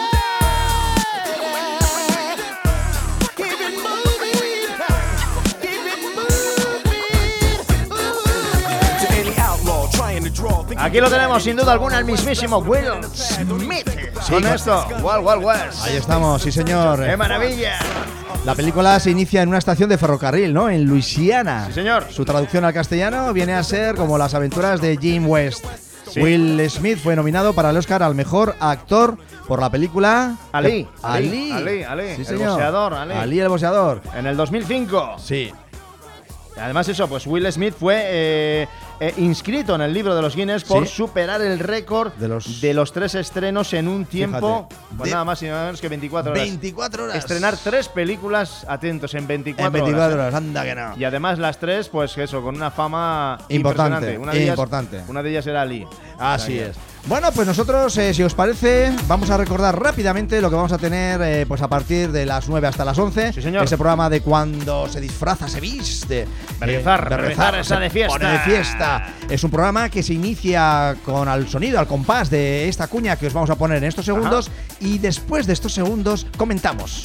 keep it moving, keep it moving. To any outlaw trying to draw. Aquí lo tenemos, sin duda alguna, el mismísimo Will Smith. Con esto, Wild Wild West. Ahí estamos, sí señor. ¡Qué maravilla! La película se inicia en una estación de ferrocarril, ¿no? En Luisiana. Sí, señor. Su traducción al castellano viene a ser como Las aventuras de Jim West. Sí. Will Smith fue nominado para el Oscar al mejor actor por la película Ali. Sí, el señor. boxeador, Ali el boxeador. En el 2005. Sí. Además eso, pues Will Smith fue inscrito en el libro de los Guinness por superar el récord de los 3 estrenos en un tiempo, pues nada más y nada menos que 24 horas. 24 horas. Estrenar 3 películas, atentos, en 24 horas. En 24 horas, anda que no. Y además las 3, pues eso, con una fama importante. Impresionante. Una de ellas era Ali. Así es. Bueno, pues nosotros, si os parece, vamos a recordar rápidamente lo que vamos a tener pues a partir de las 9 hasta las 11. Sí, señor. Ese programa de cuando se disfraza, se viste. Berriozar, esa de fiesta. Pone de fiesta. Es un programa que se inicia con el sonido, al compás de esta cuña que os vamos a poner en estos segundos. Ajá. Y después de estos segundos comentamos.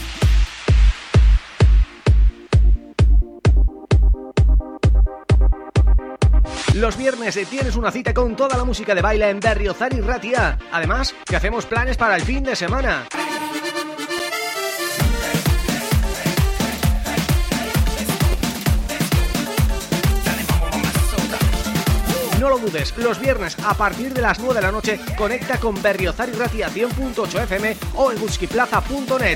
Los viernes tienes una cita con toda la música de baile en Berriozar y Ratia. Además, que hacemos planes para el fin de semana. No lo dudes, los viernes a partir de las 9 de la noche conecta con Berriozar y Ratia 100.8 FM o en eguskiplaza.net.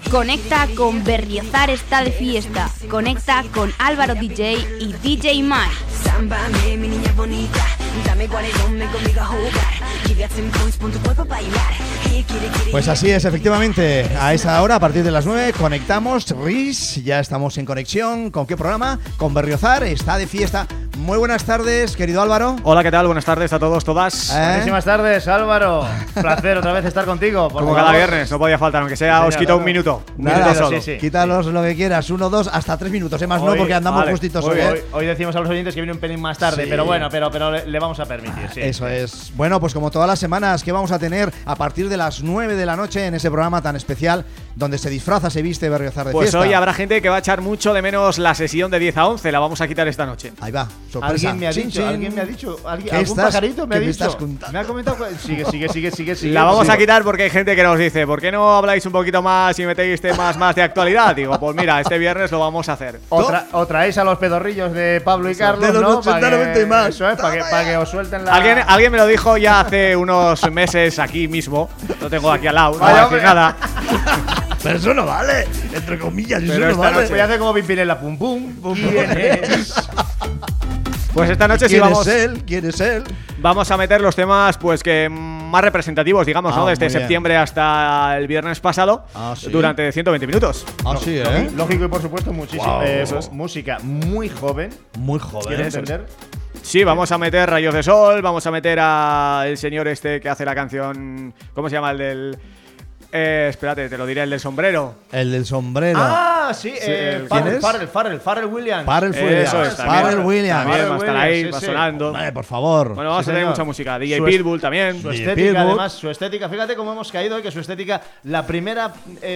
Conecta con Berriozar está de fiesta. Conecta con Álvaro DJ y DJ Mike. Sámbame, mi niña bonita, dame guaredón, ven conmigo a jugar. Llegué a 100 points, pon tu cuerpo a bailar. Pues así es, efectivamente. A esa hora, a partir de las 9, conectamos. RIS, ya estamos en conexión. ¿Con qué programa? Con Berriozar está de fiesta. Muy buenas tardes, querido Álvaro. Hola, ¿qué tal? Buenas tardes a todos, todas. Buenísimas tardes, Álvaro. Placer otra vez estar contigo. Como cada viernes, no podía faltar, aunque sea, os quito un minuto. Nada, solo. Sí. Quítalos lo que quieras, 1, 2, hasta 3 minutos, más no, porque andamos justitos hoy. Hoy decimos a los oyentes que viene un pelín más tarde, pero bueno, pero le vamos a permitir. Sí. Eso es. Bueno, pues como todas las semanas, ¿qué vamos a tener a partir de las 9 de la noche en ese programa tan especial donde se disfraza, se viste Berriozar de fiesta? Pues hoy habrá gente que va a echar mucho de menos la sesión de 10 a 11, la vamos a quitar esta noche. Ahí va, sorpresa. Alguien me ha dicho, algún pajarito me ha dicho. Me ha comentado. Sigue. La vamos a quitar porque hay gente que nos dice, ¿por qué no habláis un poquito más y metéis temas más de actualidad? Digo, pues mira, este viernes lo vamos a hacer. O traéis a los pedorrillos de Pablo y Carlos, de los ¿no? 80, 90 y más. Eso es, para que os suelten la... Alguien me lo dijo ya hace unos meses aquí mismo. Lo tengo aquí al lado, no voy a decir nada. Pero eso no vale, entre comillas, pero eso no vale. Voy a hacer como Pimpinela, pum pum. ¿Quién es? Pues esta noche sí vamos. ¿Quién es él? Vamos a meter los temas pues que más representativos, digamos, ¿no? Desde septiembre hasta el viernes pasado, ¿sí? Durante 120 minutos. Sí, ¿eh? Lógico y por supuesto muchísimo. Música muy joven. Muy joven. ¿Quieres entender? Sí, vamos a meter Rayos de Sol, vamos a meter a el señor este que hace la canción, ¿cómo se llama? El del... espérate, te lo diré, el del sombrero. El del sombrero. Ah, sí, Pharrell Williams. Eso es, Pharrell Williams. También va a estar ahí, va sonando. Por favor. Bueno, vamos a tener mucha música. DJ Pitbull también. Su estética, además, su estética. Fíjate cómo hemos caído, que su estética, la primera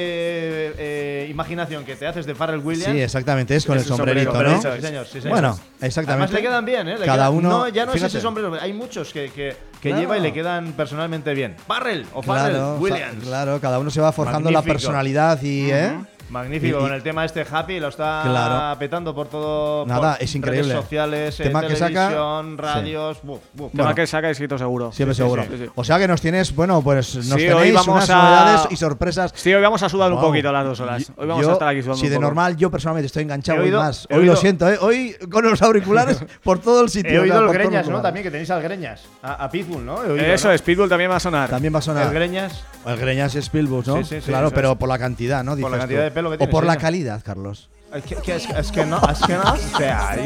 imaginación que te haces de Pharrell Williams. Sí, exactamente, es con el sombrerito, ¿no? Sí, señor. Bueno, exactamente. Además le quedan bien, ¿eh? Cada uno. No, ya no es ese sombrero. Hay muchos que lleva y le quedan personalmente bien. Pharrell Williams. Claro, cada uno se va forjando la personalidad y magnífico, con el tema este Happy lo está petando por todo. Nada, es increíble. Redes sociales, tema televisión, radios. Tema que saca escrito seguro. Siempre seguro. Sí. O sea que nos tienes, pues nos tenéis hoy vamos unas novedades y sorpresas. Sí, hoy vamos a sudar un poquito las 2 horas. Hoy vamos a estar aquí sudando. Si de normal yo personalmente estoy enganchado hoy más. Hoy lo siento, hoy con los auriculares por todo el sitio. He oído el Greñas, ¿no? También que tenéis al Greñas. A Pitbull, ¿no? Eso es, Pitbull también va a sonar. El Greñas. El Greñas es Pitbull, ¿no? Sí, claro, pero por la cantidad, ¿no? Por la cantidad de pelo que tiene. O por la calidad, Carlos. Es que no, o sea,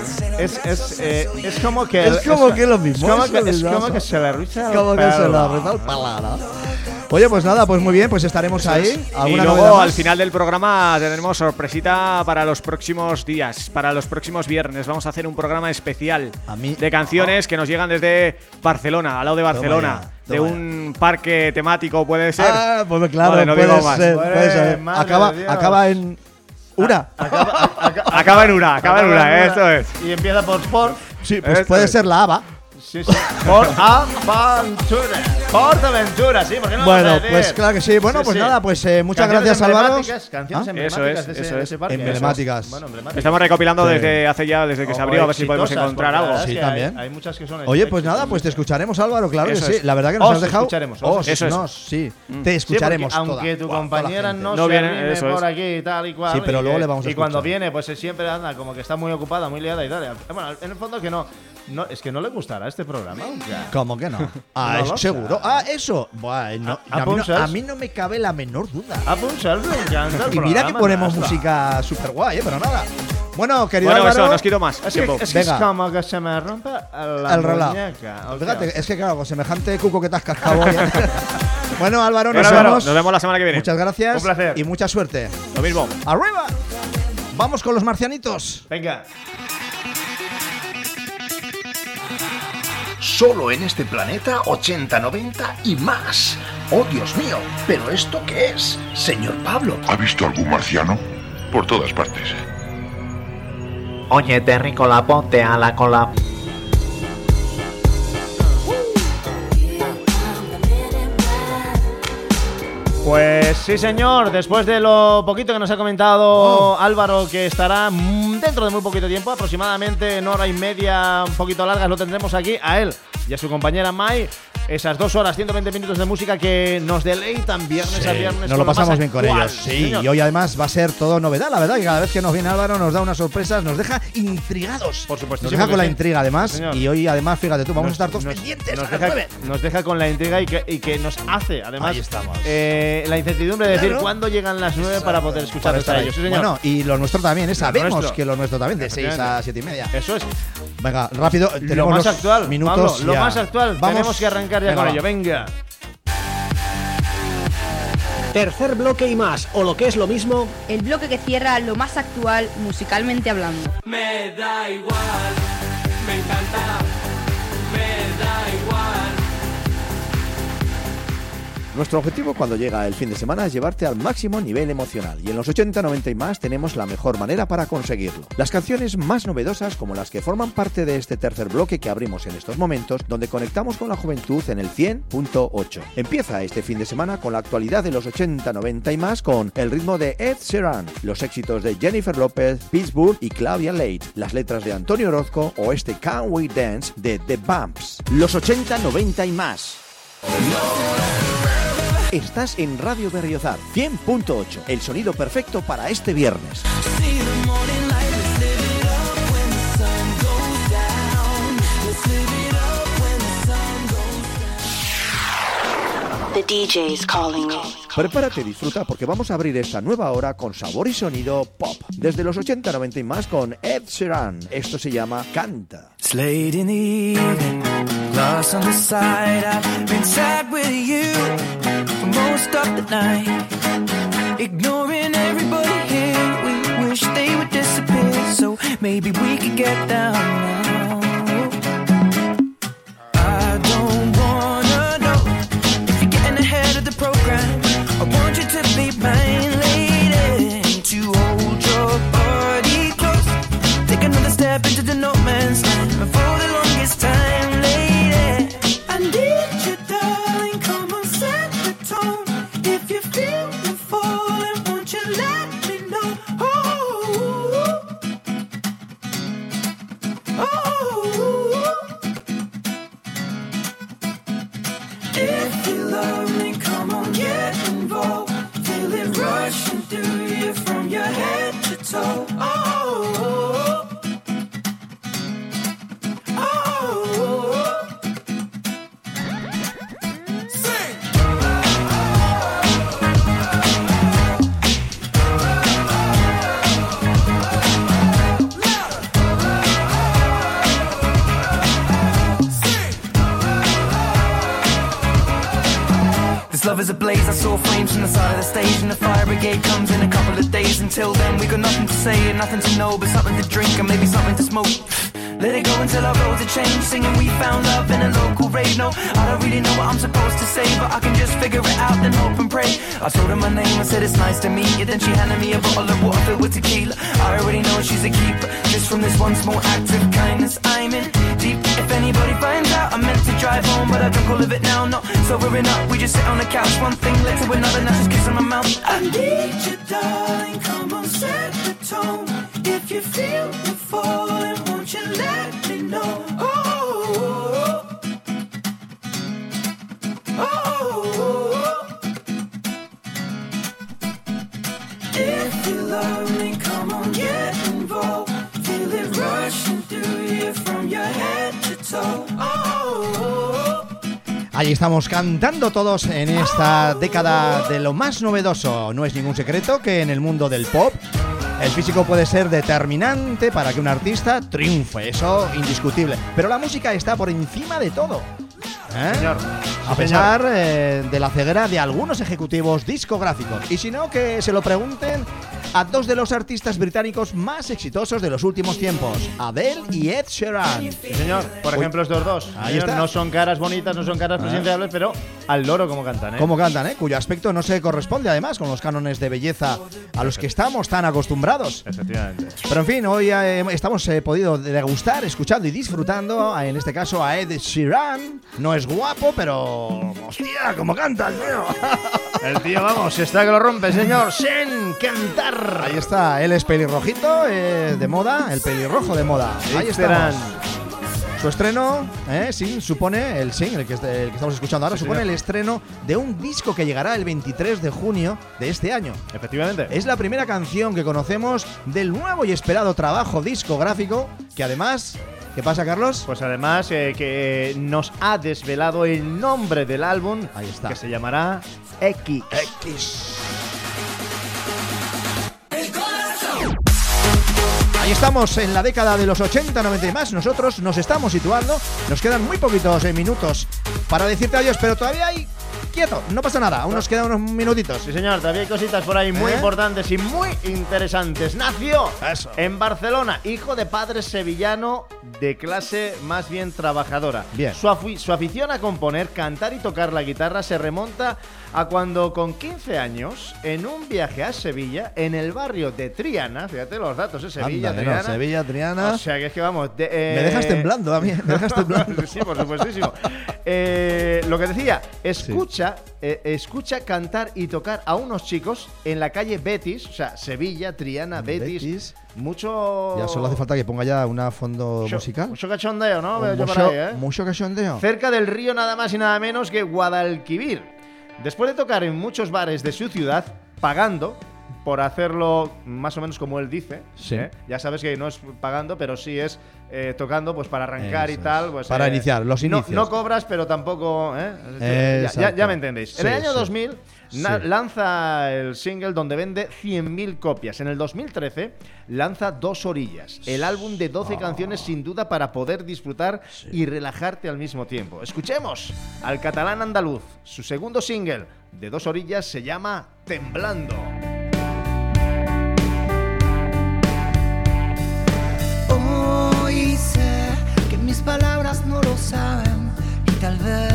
es como que lo mismo. Es como que se le riza el palada. Oye, pues nada, pues muy bien, pues estaremos ahí. Y luego al final del programa tenemos sorpresita para los próximos días, para los próximos viernes. Vamos a hacer un programa especial de canciones que nos llegan desde Barcelona, al lado de Barcelona. De un parque temático, ¿puede ser? Ah, pues claro, vale, no puede ser. Acaba en Ura. Acaba en Ura, eso es. Y empieza por Sport. Sí, pues puede ser la ABA. Sí. Portaventura, sí, ¿por qué no? Bueno, pues claro que sí. Bueno, pues nada, pues muchas gracias, Álvaro. Canciones emblemáticas de ese parque. Emblemáticas. Estamos recopilando desde que se abrió, a ver si podemos encontrar algo. Sí, también. Hay muchas que son. Oye, pues nada, pues te escucharemos, Álvaro, claro que sí. La verdad que nos has dejado. Sí, te escucharemos. Aunque tu compañera no viene por aquí y tal y cual. Sí, pero luego le vamos a escuchar. Y cuando viene, pues siempre anda como que está muy ocupada, muy liada y tal. Bueno, en el fondo que no. No, es que no le gustará este programa. ¿Cómo que no? No seguro. Eso. Bueno, a mí no me cabe la menor duda. Me encanta el y mira que ponemos música súper guay, pero nada. Bueno, querido Álvaro, eso, nos quito más tiempo. Es como que se me rompe el muñeca. Fíjate, es que claro, con semejante cuco que te has cascado. Bueno, Álvaro, nos vemos la semana que viene. Muchas gracias. Un placer. Y mucha suerte. Lo mismo. ¡Arriba! Vamos con los marcianitos. Venga. Solo en este planeta 80, 90 y más. ¡Oh, Dios mío! ¿Pero esto qué es, señor Pablo? ¿Ha visto algún marciano? Por todas partes. Oye, terrícola, ponte a la cola. Pues sí, señor, después de lo poquito que nos ha comentado Álvaro, que estará dentro de muy poquito tiempo, aproximadamente en hora y media, un poquito largas, lo tendremos aquí a él y a su compañera Mai esas 2 horas, 120 minutos de música que nos deleitan viernes a viernes. Nos lo pasamos bien con ellos. Sí, señor. y hoy además va a ser todo novedad, la verdad, y cada vez que nos viene Álvaro nos da unas sorpresas, nos deja intrigados. Por supuesto. Nos deja con la intriga además, Señor. y hoy además, fíjate tú, vamos a estar todos pendientes a las 9. Nos deja con la intriga y que nos hace, además, Ahí estamos. La incertidumbre de decir Claro. cuándo llegan las 9 para poder escuchar a ellos. Sí, señor. Bueno, y lo nuestro también, sabemos nuestro. que lo nuestro también, de 6 a 7 y media. Eso es. Venga, rápido, Lo tenemos más los actual, minutos. Pablo, lo ya. más actual. Vamos. Tenemos que arrancar ya Venga, con va. ello. Venga. Tercer bloque y más, o lo que es lo mismo, El bloque que cierra lo más actual musicalmente hablando. Me da igual, me encanta, me da igual. Nuestro objetivo cuando llega el fin de semana es llevarte al máximo nivel emocional y en los 80, 90 y más tenemos la mejor manera para conseguirlo. Las canciones más novedosas como las que forman parte de este tercer bloque que abrimos en estos momentos donde conectamos con la juventud en el 100.8. Empieza este fin de semana con la actualidad de los 80, 90 y más con el ritmo de Ed Sheeran, los éxitos de Jennifer López, Pittsburgh y Claudia Leight, las letras de Antonio Orozco o este Can't We Dance de The Bumps. Los 80, 90 y más. Estás en Radio Berriozar 100.8, el sonido perfecto para este viernes. The DJ's calling me. Prepárate y disfruta porque vamos a abrir esta nueva hora con sabor y sonido pop. Desde los 80, 90 y más con Ed Sheeran. Esto se llama Canta. It's late in the evening, lost on the side. I've been sad with you for most of the night. Ignoring everybody here, we wish they would disappear. So maybe we could get down now. I don't wanna know if you're getting ahead of the program. I want you to be mine, lady, to hold your body close. Take another step into the no man's land. For the longest time, lady, I need you, darling. Come on, set the tone. If you feel the falling, won't you let me know? Oh, oh. If you love me, come on, get involved. Feel it rushing through you from your head to toe. Oh, oh. This love is ablaze, I saw flames from the side of the stage. And the fire brigade comes in a couple of days. Until then we got nothing to say and nothing to know, but something to drink and maybe something to smoke. Let it go until our roads are changed. Singing we found love in a local rave. No, I don't really know what I'm supposed to say, but I can just figure it out and hope and pray. I told her my name, I said it's nice to meet you. Then she handed me a bottle of water filled with tequila. I already know she's a keeper. Just from this one small act of kindness, I'm in deep. If anybody finds out, I meant to drive home, but I drunk all of it now. Not sobering up, we just sit on the couch. One thing led to another, now just kiss on my mouth. I need you, darling. Come on, set the tone. If you feel the falling, won't you let me know? Oh, oh, oh. If you love me, come on, get involved. Feel it rushing through you from your head to toe. Oh. Ahí estamos cantando todos en esta década de lo más novedoso. No es ningún secreto que en el mundo del pop el físico puede ser determinante para que un artista triunfe, eso indiscutible. Pero la música está por encima de todo. Señor. A pesar de la ceguera de algunos ejecutivos discográficos. Y si no, que se lo pregunten a dos de los artistas británicos más exitosos de los últimos tiempos, Adele y Ed Sheeran. Sí, señor. Por ejemplo, estos dos. Ahí Señor, está. no son caras bonitas, no son caras presenciables, pero al loro como cantan, ¿eh? Cómo cantan, cuyo aspecto no se corresponde además con los cánones de belleza a los que estamos tan acostumbrados. Efectivamente. Pero en fin, hoy estamos podido degustar, escuchando y disfrutando, en este caso a Ed Sheeran. No es guapo, pero hostia, cómo canta el tío. El tío, vamos, está que lo rompe, señor. Sin cantar. Ahí está, él es pelirrojito de moda, el pelirrojo de moda. Ahí estarán. estamos. Su estreno, supone el single que estamos escuchando ahora, supone el estreno de un disco que llegará el 23 de junio de este año. Efectivamente. Es la primera canción que conocemos del nuevo y esperado trabajo discográfico que además... ¿Qué pasa, Carlos? Pues además que nos ha desvelado el nombre del álbum. Ahí está. Que se llamará X. Ahí estamos en la década de los 80, 90 y más. Nosotros nos estamos situando. Nos quedan muy poquitos minutos para decirte adiós, pero todavía hay... Quieto, no pasa nada, aún nos quedan unos minutitos. Sí, señor, todavía hay cositas por ahí muy importantes y muy interesantes. Nació en Barcelona, hijo de padre sevillano de clase más bien trabajadora. Bien. Su afición a componer, cantar y tocar la guitarra se remonta a cuando con 15 años, en un viaje a Sevilla, en el barrio de Triana, fíjate los datos, Sevilla, Anda, Triana. No, Sevilla, Triana. O sea, que es que vamos... me dejas temblando a mí, me dejas temblando. Sí, por supuestísimo. Lo que decía, escucha cantar y tocar a unos chicos en la calle Betis, o sea, Sevilla, Triana, Betis. Mucho... Ya solo hace falta que ponga ya una fondo musical. Mucho cachondeo, ¿no? Veo yo Mucho, por ahí, mucho cachondeo. Cerca del río nada más y nada menos que Guadalquivir. Después de tocar en muchos bares de su ciudad, pagando por hacerlo más o menos como él dice, sí. Ya sabes que no es pagando, pero sí es tocando pues para arrancar y tal. Pues, para iniciar, los inicios. No cobras, pero tampoco... Ya me entendéis. Sí, en el año 2000 lanza el single donde vende 100.000 copias. En el 2013 lanza Dos Orillas, el álbum de 12 canciones sin duda para poder disfrutar y relajarte al mismo tiempo. Escuchemos al catalán andaluz. Su segundo single de Dos Orillas se llama Temblando. Hoy sé que mis palabras no lo saben y tal vez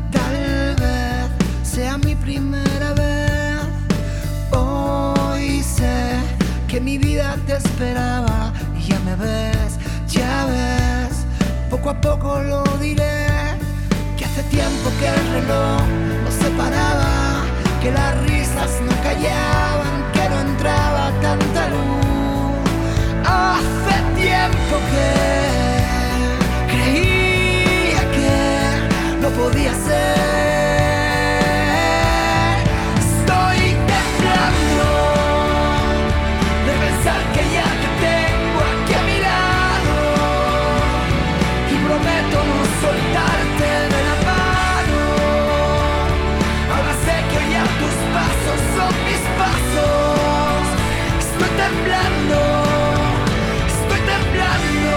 sea mi primera vez. Hoy sé que mi vida te esperaba y ya me ves, ya ves. Poco a poco lo diré, que hace tiempo que el reloj nos separaba, que las risas no callaban, que no entraba tanta luz. Hace tiempo que creía que no podía ser. Soltarte de la mano. Ahora sé que hoy a tus pasos son mis pasos. Estoy temblando, estoy temblando.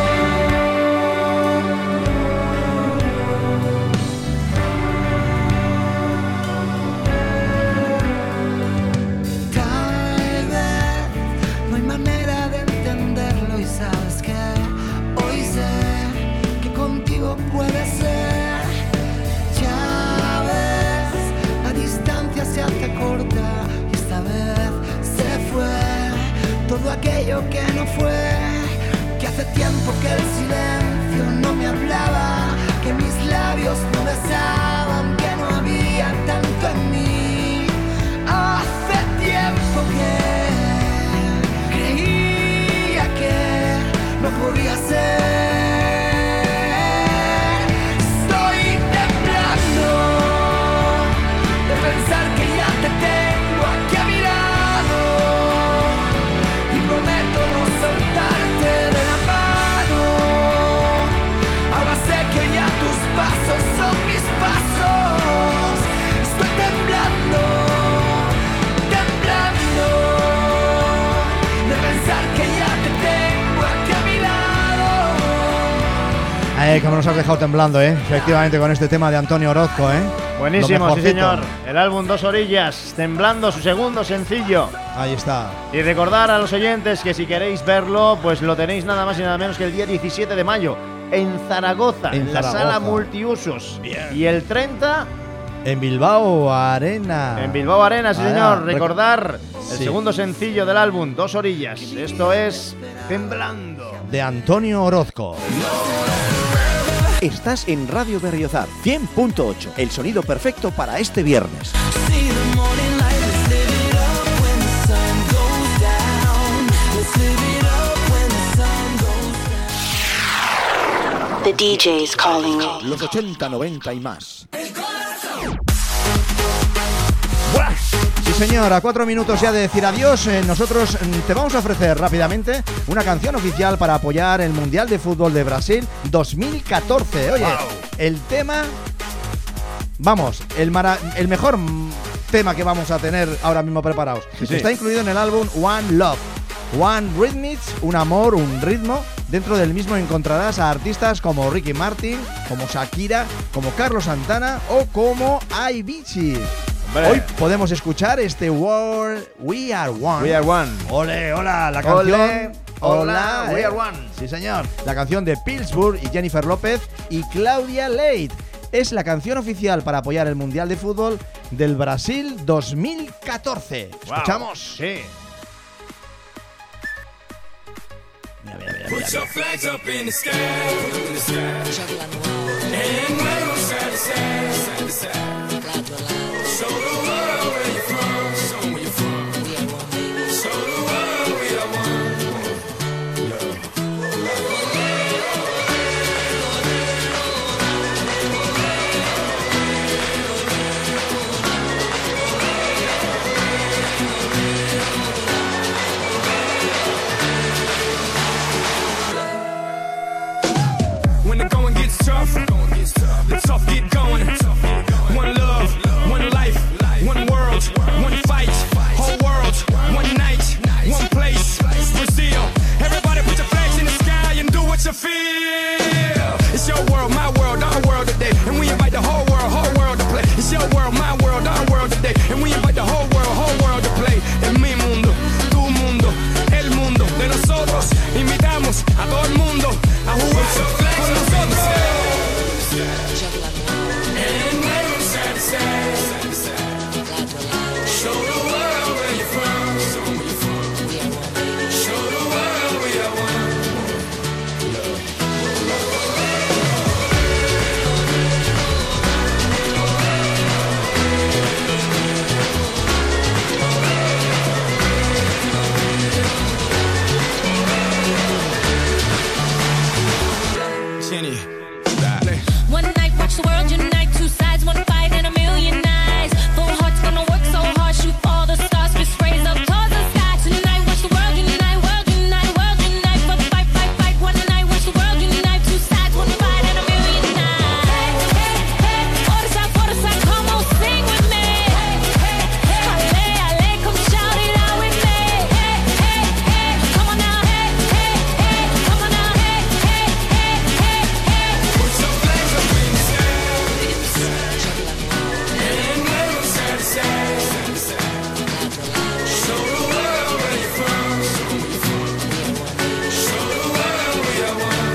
Tal vez no hay manera de entenderlo y sabes que hoy sé que contigo puede ser. Ya ves, la distancia se hace corta y esta vez se fue todo aquello que no fue, que hace tiempo que el silencio no me hablaba, que mis labios no besaban, que no había tanto en mí. Hace tiempo que creía que no podía ser. Pensar que ya te tengo aquí a mi lado y prometo no soltarte de la mano. Ahora sé que ya tus pasos son mis pasos. Estoy temblando, temblando de pensar que ya te tengo aquí a mi lado. Como nos has dejado temblando, efectivamente, con este tema de Antonio Orozco, Buenísimo, sí señor. El álbum Dos Orillas, Temblando, su segundo sencillo. Ahí está. Y recordar a los oyentes que si queréis verlo, pues lo tenéis nada más y nada menos que el día 17 de mayo en Zaragoza, en la sala multiusos. Bien. Y el 30... en Bilbao Arena. En Bilbao Arena, sí señor. Recordar el segundo sencillo del álbum, Dos Orillas. Esto es Temblando. De Antonio Orozco. Estás en Radio Berriozar 100.8, el sonido perfecto para este viernes. The DJ's calling. Los 80, 90 y más. Sí, señor, a 4 minutos ya de decir adiós, nosotros te vamos a ofrecer rápidamente una canción oficial para apoyar el Mundial de Fútbol de Brasil 2014. Oye, el tema, vamos, el mejor tema que vamos a tener ahora mismo preparados. Está incluido en el álbum One Love. One Rhythmics, un amor, un ritmo. Dentro del mismo encontrarás a artistas como Ricky Martin, como Shakira, como Carlos Santana o como Avicii. Hoy podemos escuchar este World We Are One. We Are One. Ole, hola, la canción. Ole, hola, We Are One. Sí, señor. La canción de Pillsbury y Jennifer López y Claudia Leite. Es la canción oficial para apoyar el Mundial de Fútbol del Brasil 2014. ¿Escuchamos? Sí. Put your flags up in the sky, and wave 'em side to side, side to side. Show the world where you're from, show 'em where you're from. Show the world we are one. When the going gets tough, the tough get going. One love, one life, one world, one fight. Whole world, one night, one place. Brazil, everybody put your flags in the sky and do what you feel. It's your world, my world, our world today, and we invite the whole world to play. It's your world, my world, our world today, and we invite the whole world to play. En mi mundo, tu mundo, el mundo de nosotros. Invitamos a todo el mundo a jugar con nosotros. And wave 'em side to side. Show the world where you're from. Show the world we are one. Jenny, dale. One night, watch the world unite. Two sides, one fight, and a million eyes. Full hearts gonna work so hard, shoot all the stars, fist raise up towards the sky. Tonight, watch the world unite, world unite, world unite. But fight, fight, fight. One night, watch the world unite. Two sides, one fight, and a million eyes. Hey, hey, forza, come on, sing with me. Hey, hey, ale, ale, come shout it out with me. Hey, hey, hey, come on now. Hey, hey, hey, come on now. Hey, hey, hey, hey, hey. Put your flags up in the sky. And wave 'em side to side. Show the world where you're from. Show the world we are one.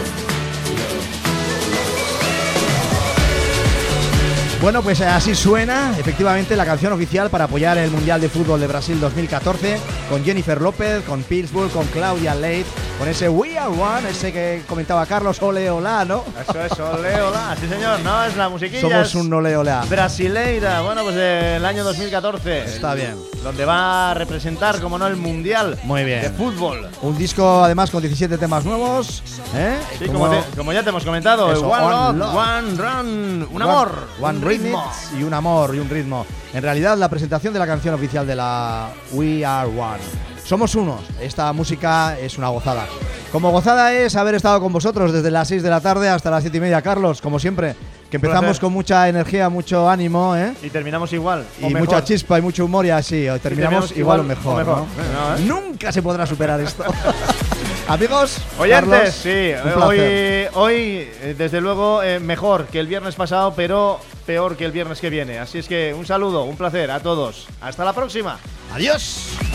Bueno, pues así suena efectivamente la canción oficial para apoyar el Mundial de Fútbol de Brasil 2014 con Jennifer López, con Pillsbury, con Claudia Leite, con ese We Are One, ese que comentaba Carlos, ole olá, ¿no? Eso es, ole olá, sí señor, no, es la musiquilla. Somos un ole olá. Brasileira, bueno, pues del año 2014. Está bien. Donde va a representar, como no, el Mundial. Muy bien. De fútbol. Un disco además con 17 temas nuevos, ¿eh? Sí, como ya te hemos comentado, Eso, One Love, One Run, un amor, One Rhythm y un amor y un ritmo. En realidad, la presentación de la canción oficial de la We Are One. Somos unos. Esta música es una gozada. Como gozada es haber estado con vosotros desde las 6 de la tarde hasta las 7:30, Carlos, como siempre. Que empezamos con mucha energía, mucho ánimo, ¿eh? Y terminamos igual. Y mucha chispa y mucho humor y así. Terminamos igual o mejor. ¿no? Nunca se podrá superar esto. Amigos, oyentes, Carlos, sí, hoy desde luego mejor que el viernes pasado, pero peor que el viernes que viene. Así es que un saludo, un placer a todos. Hasta la próxima. Adiós.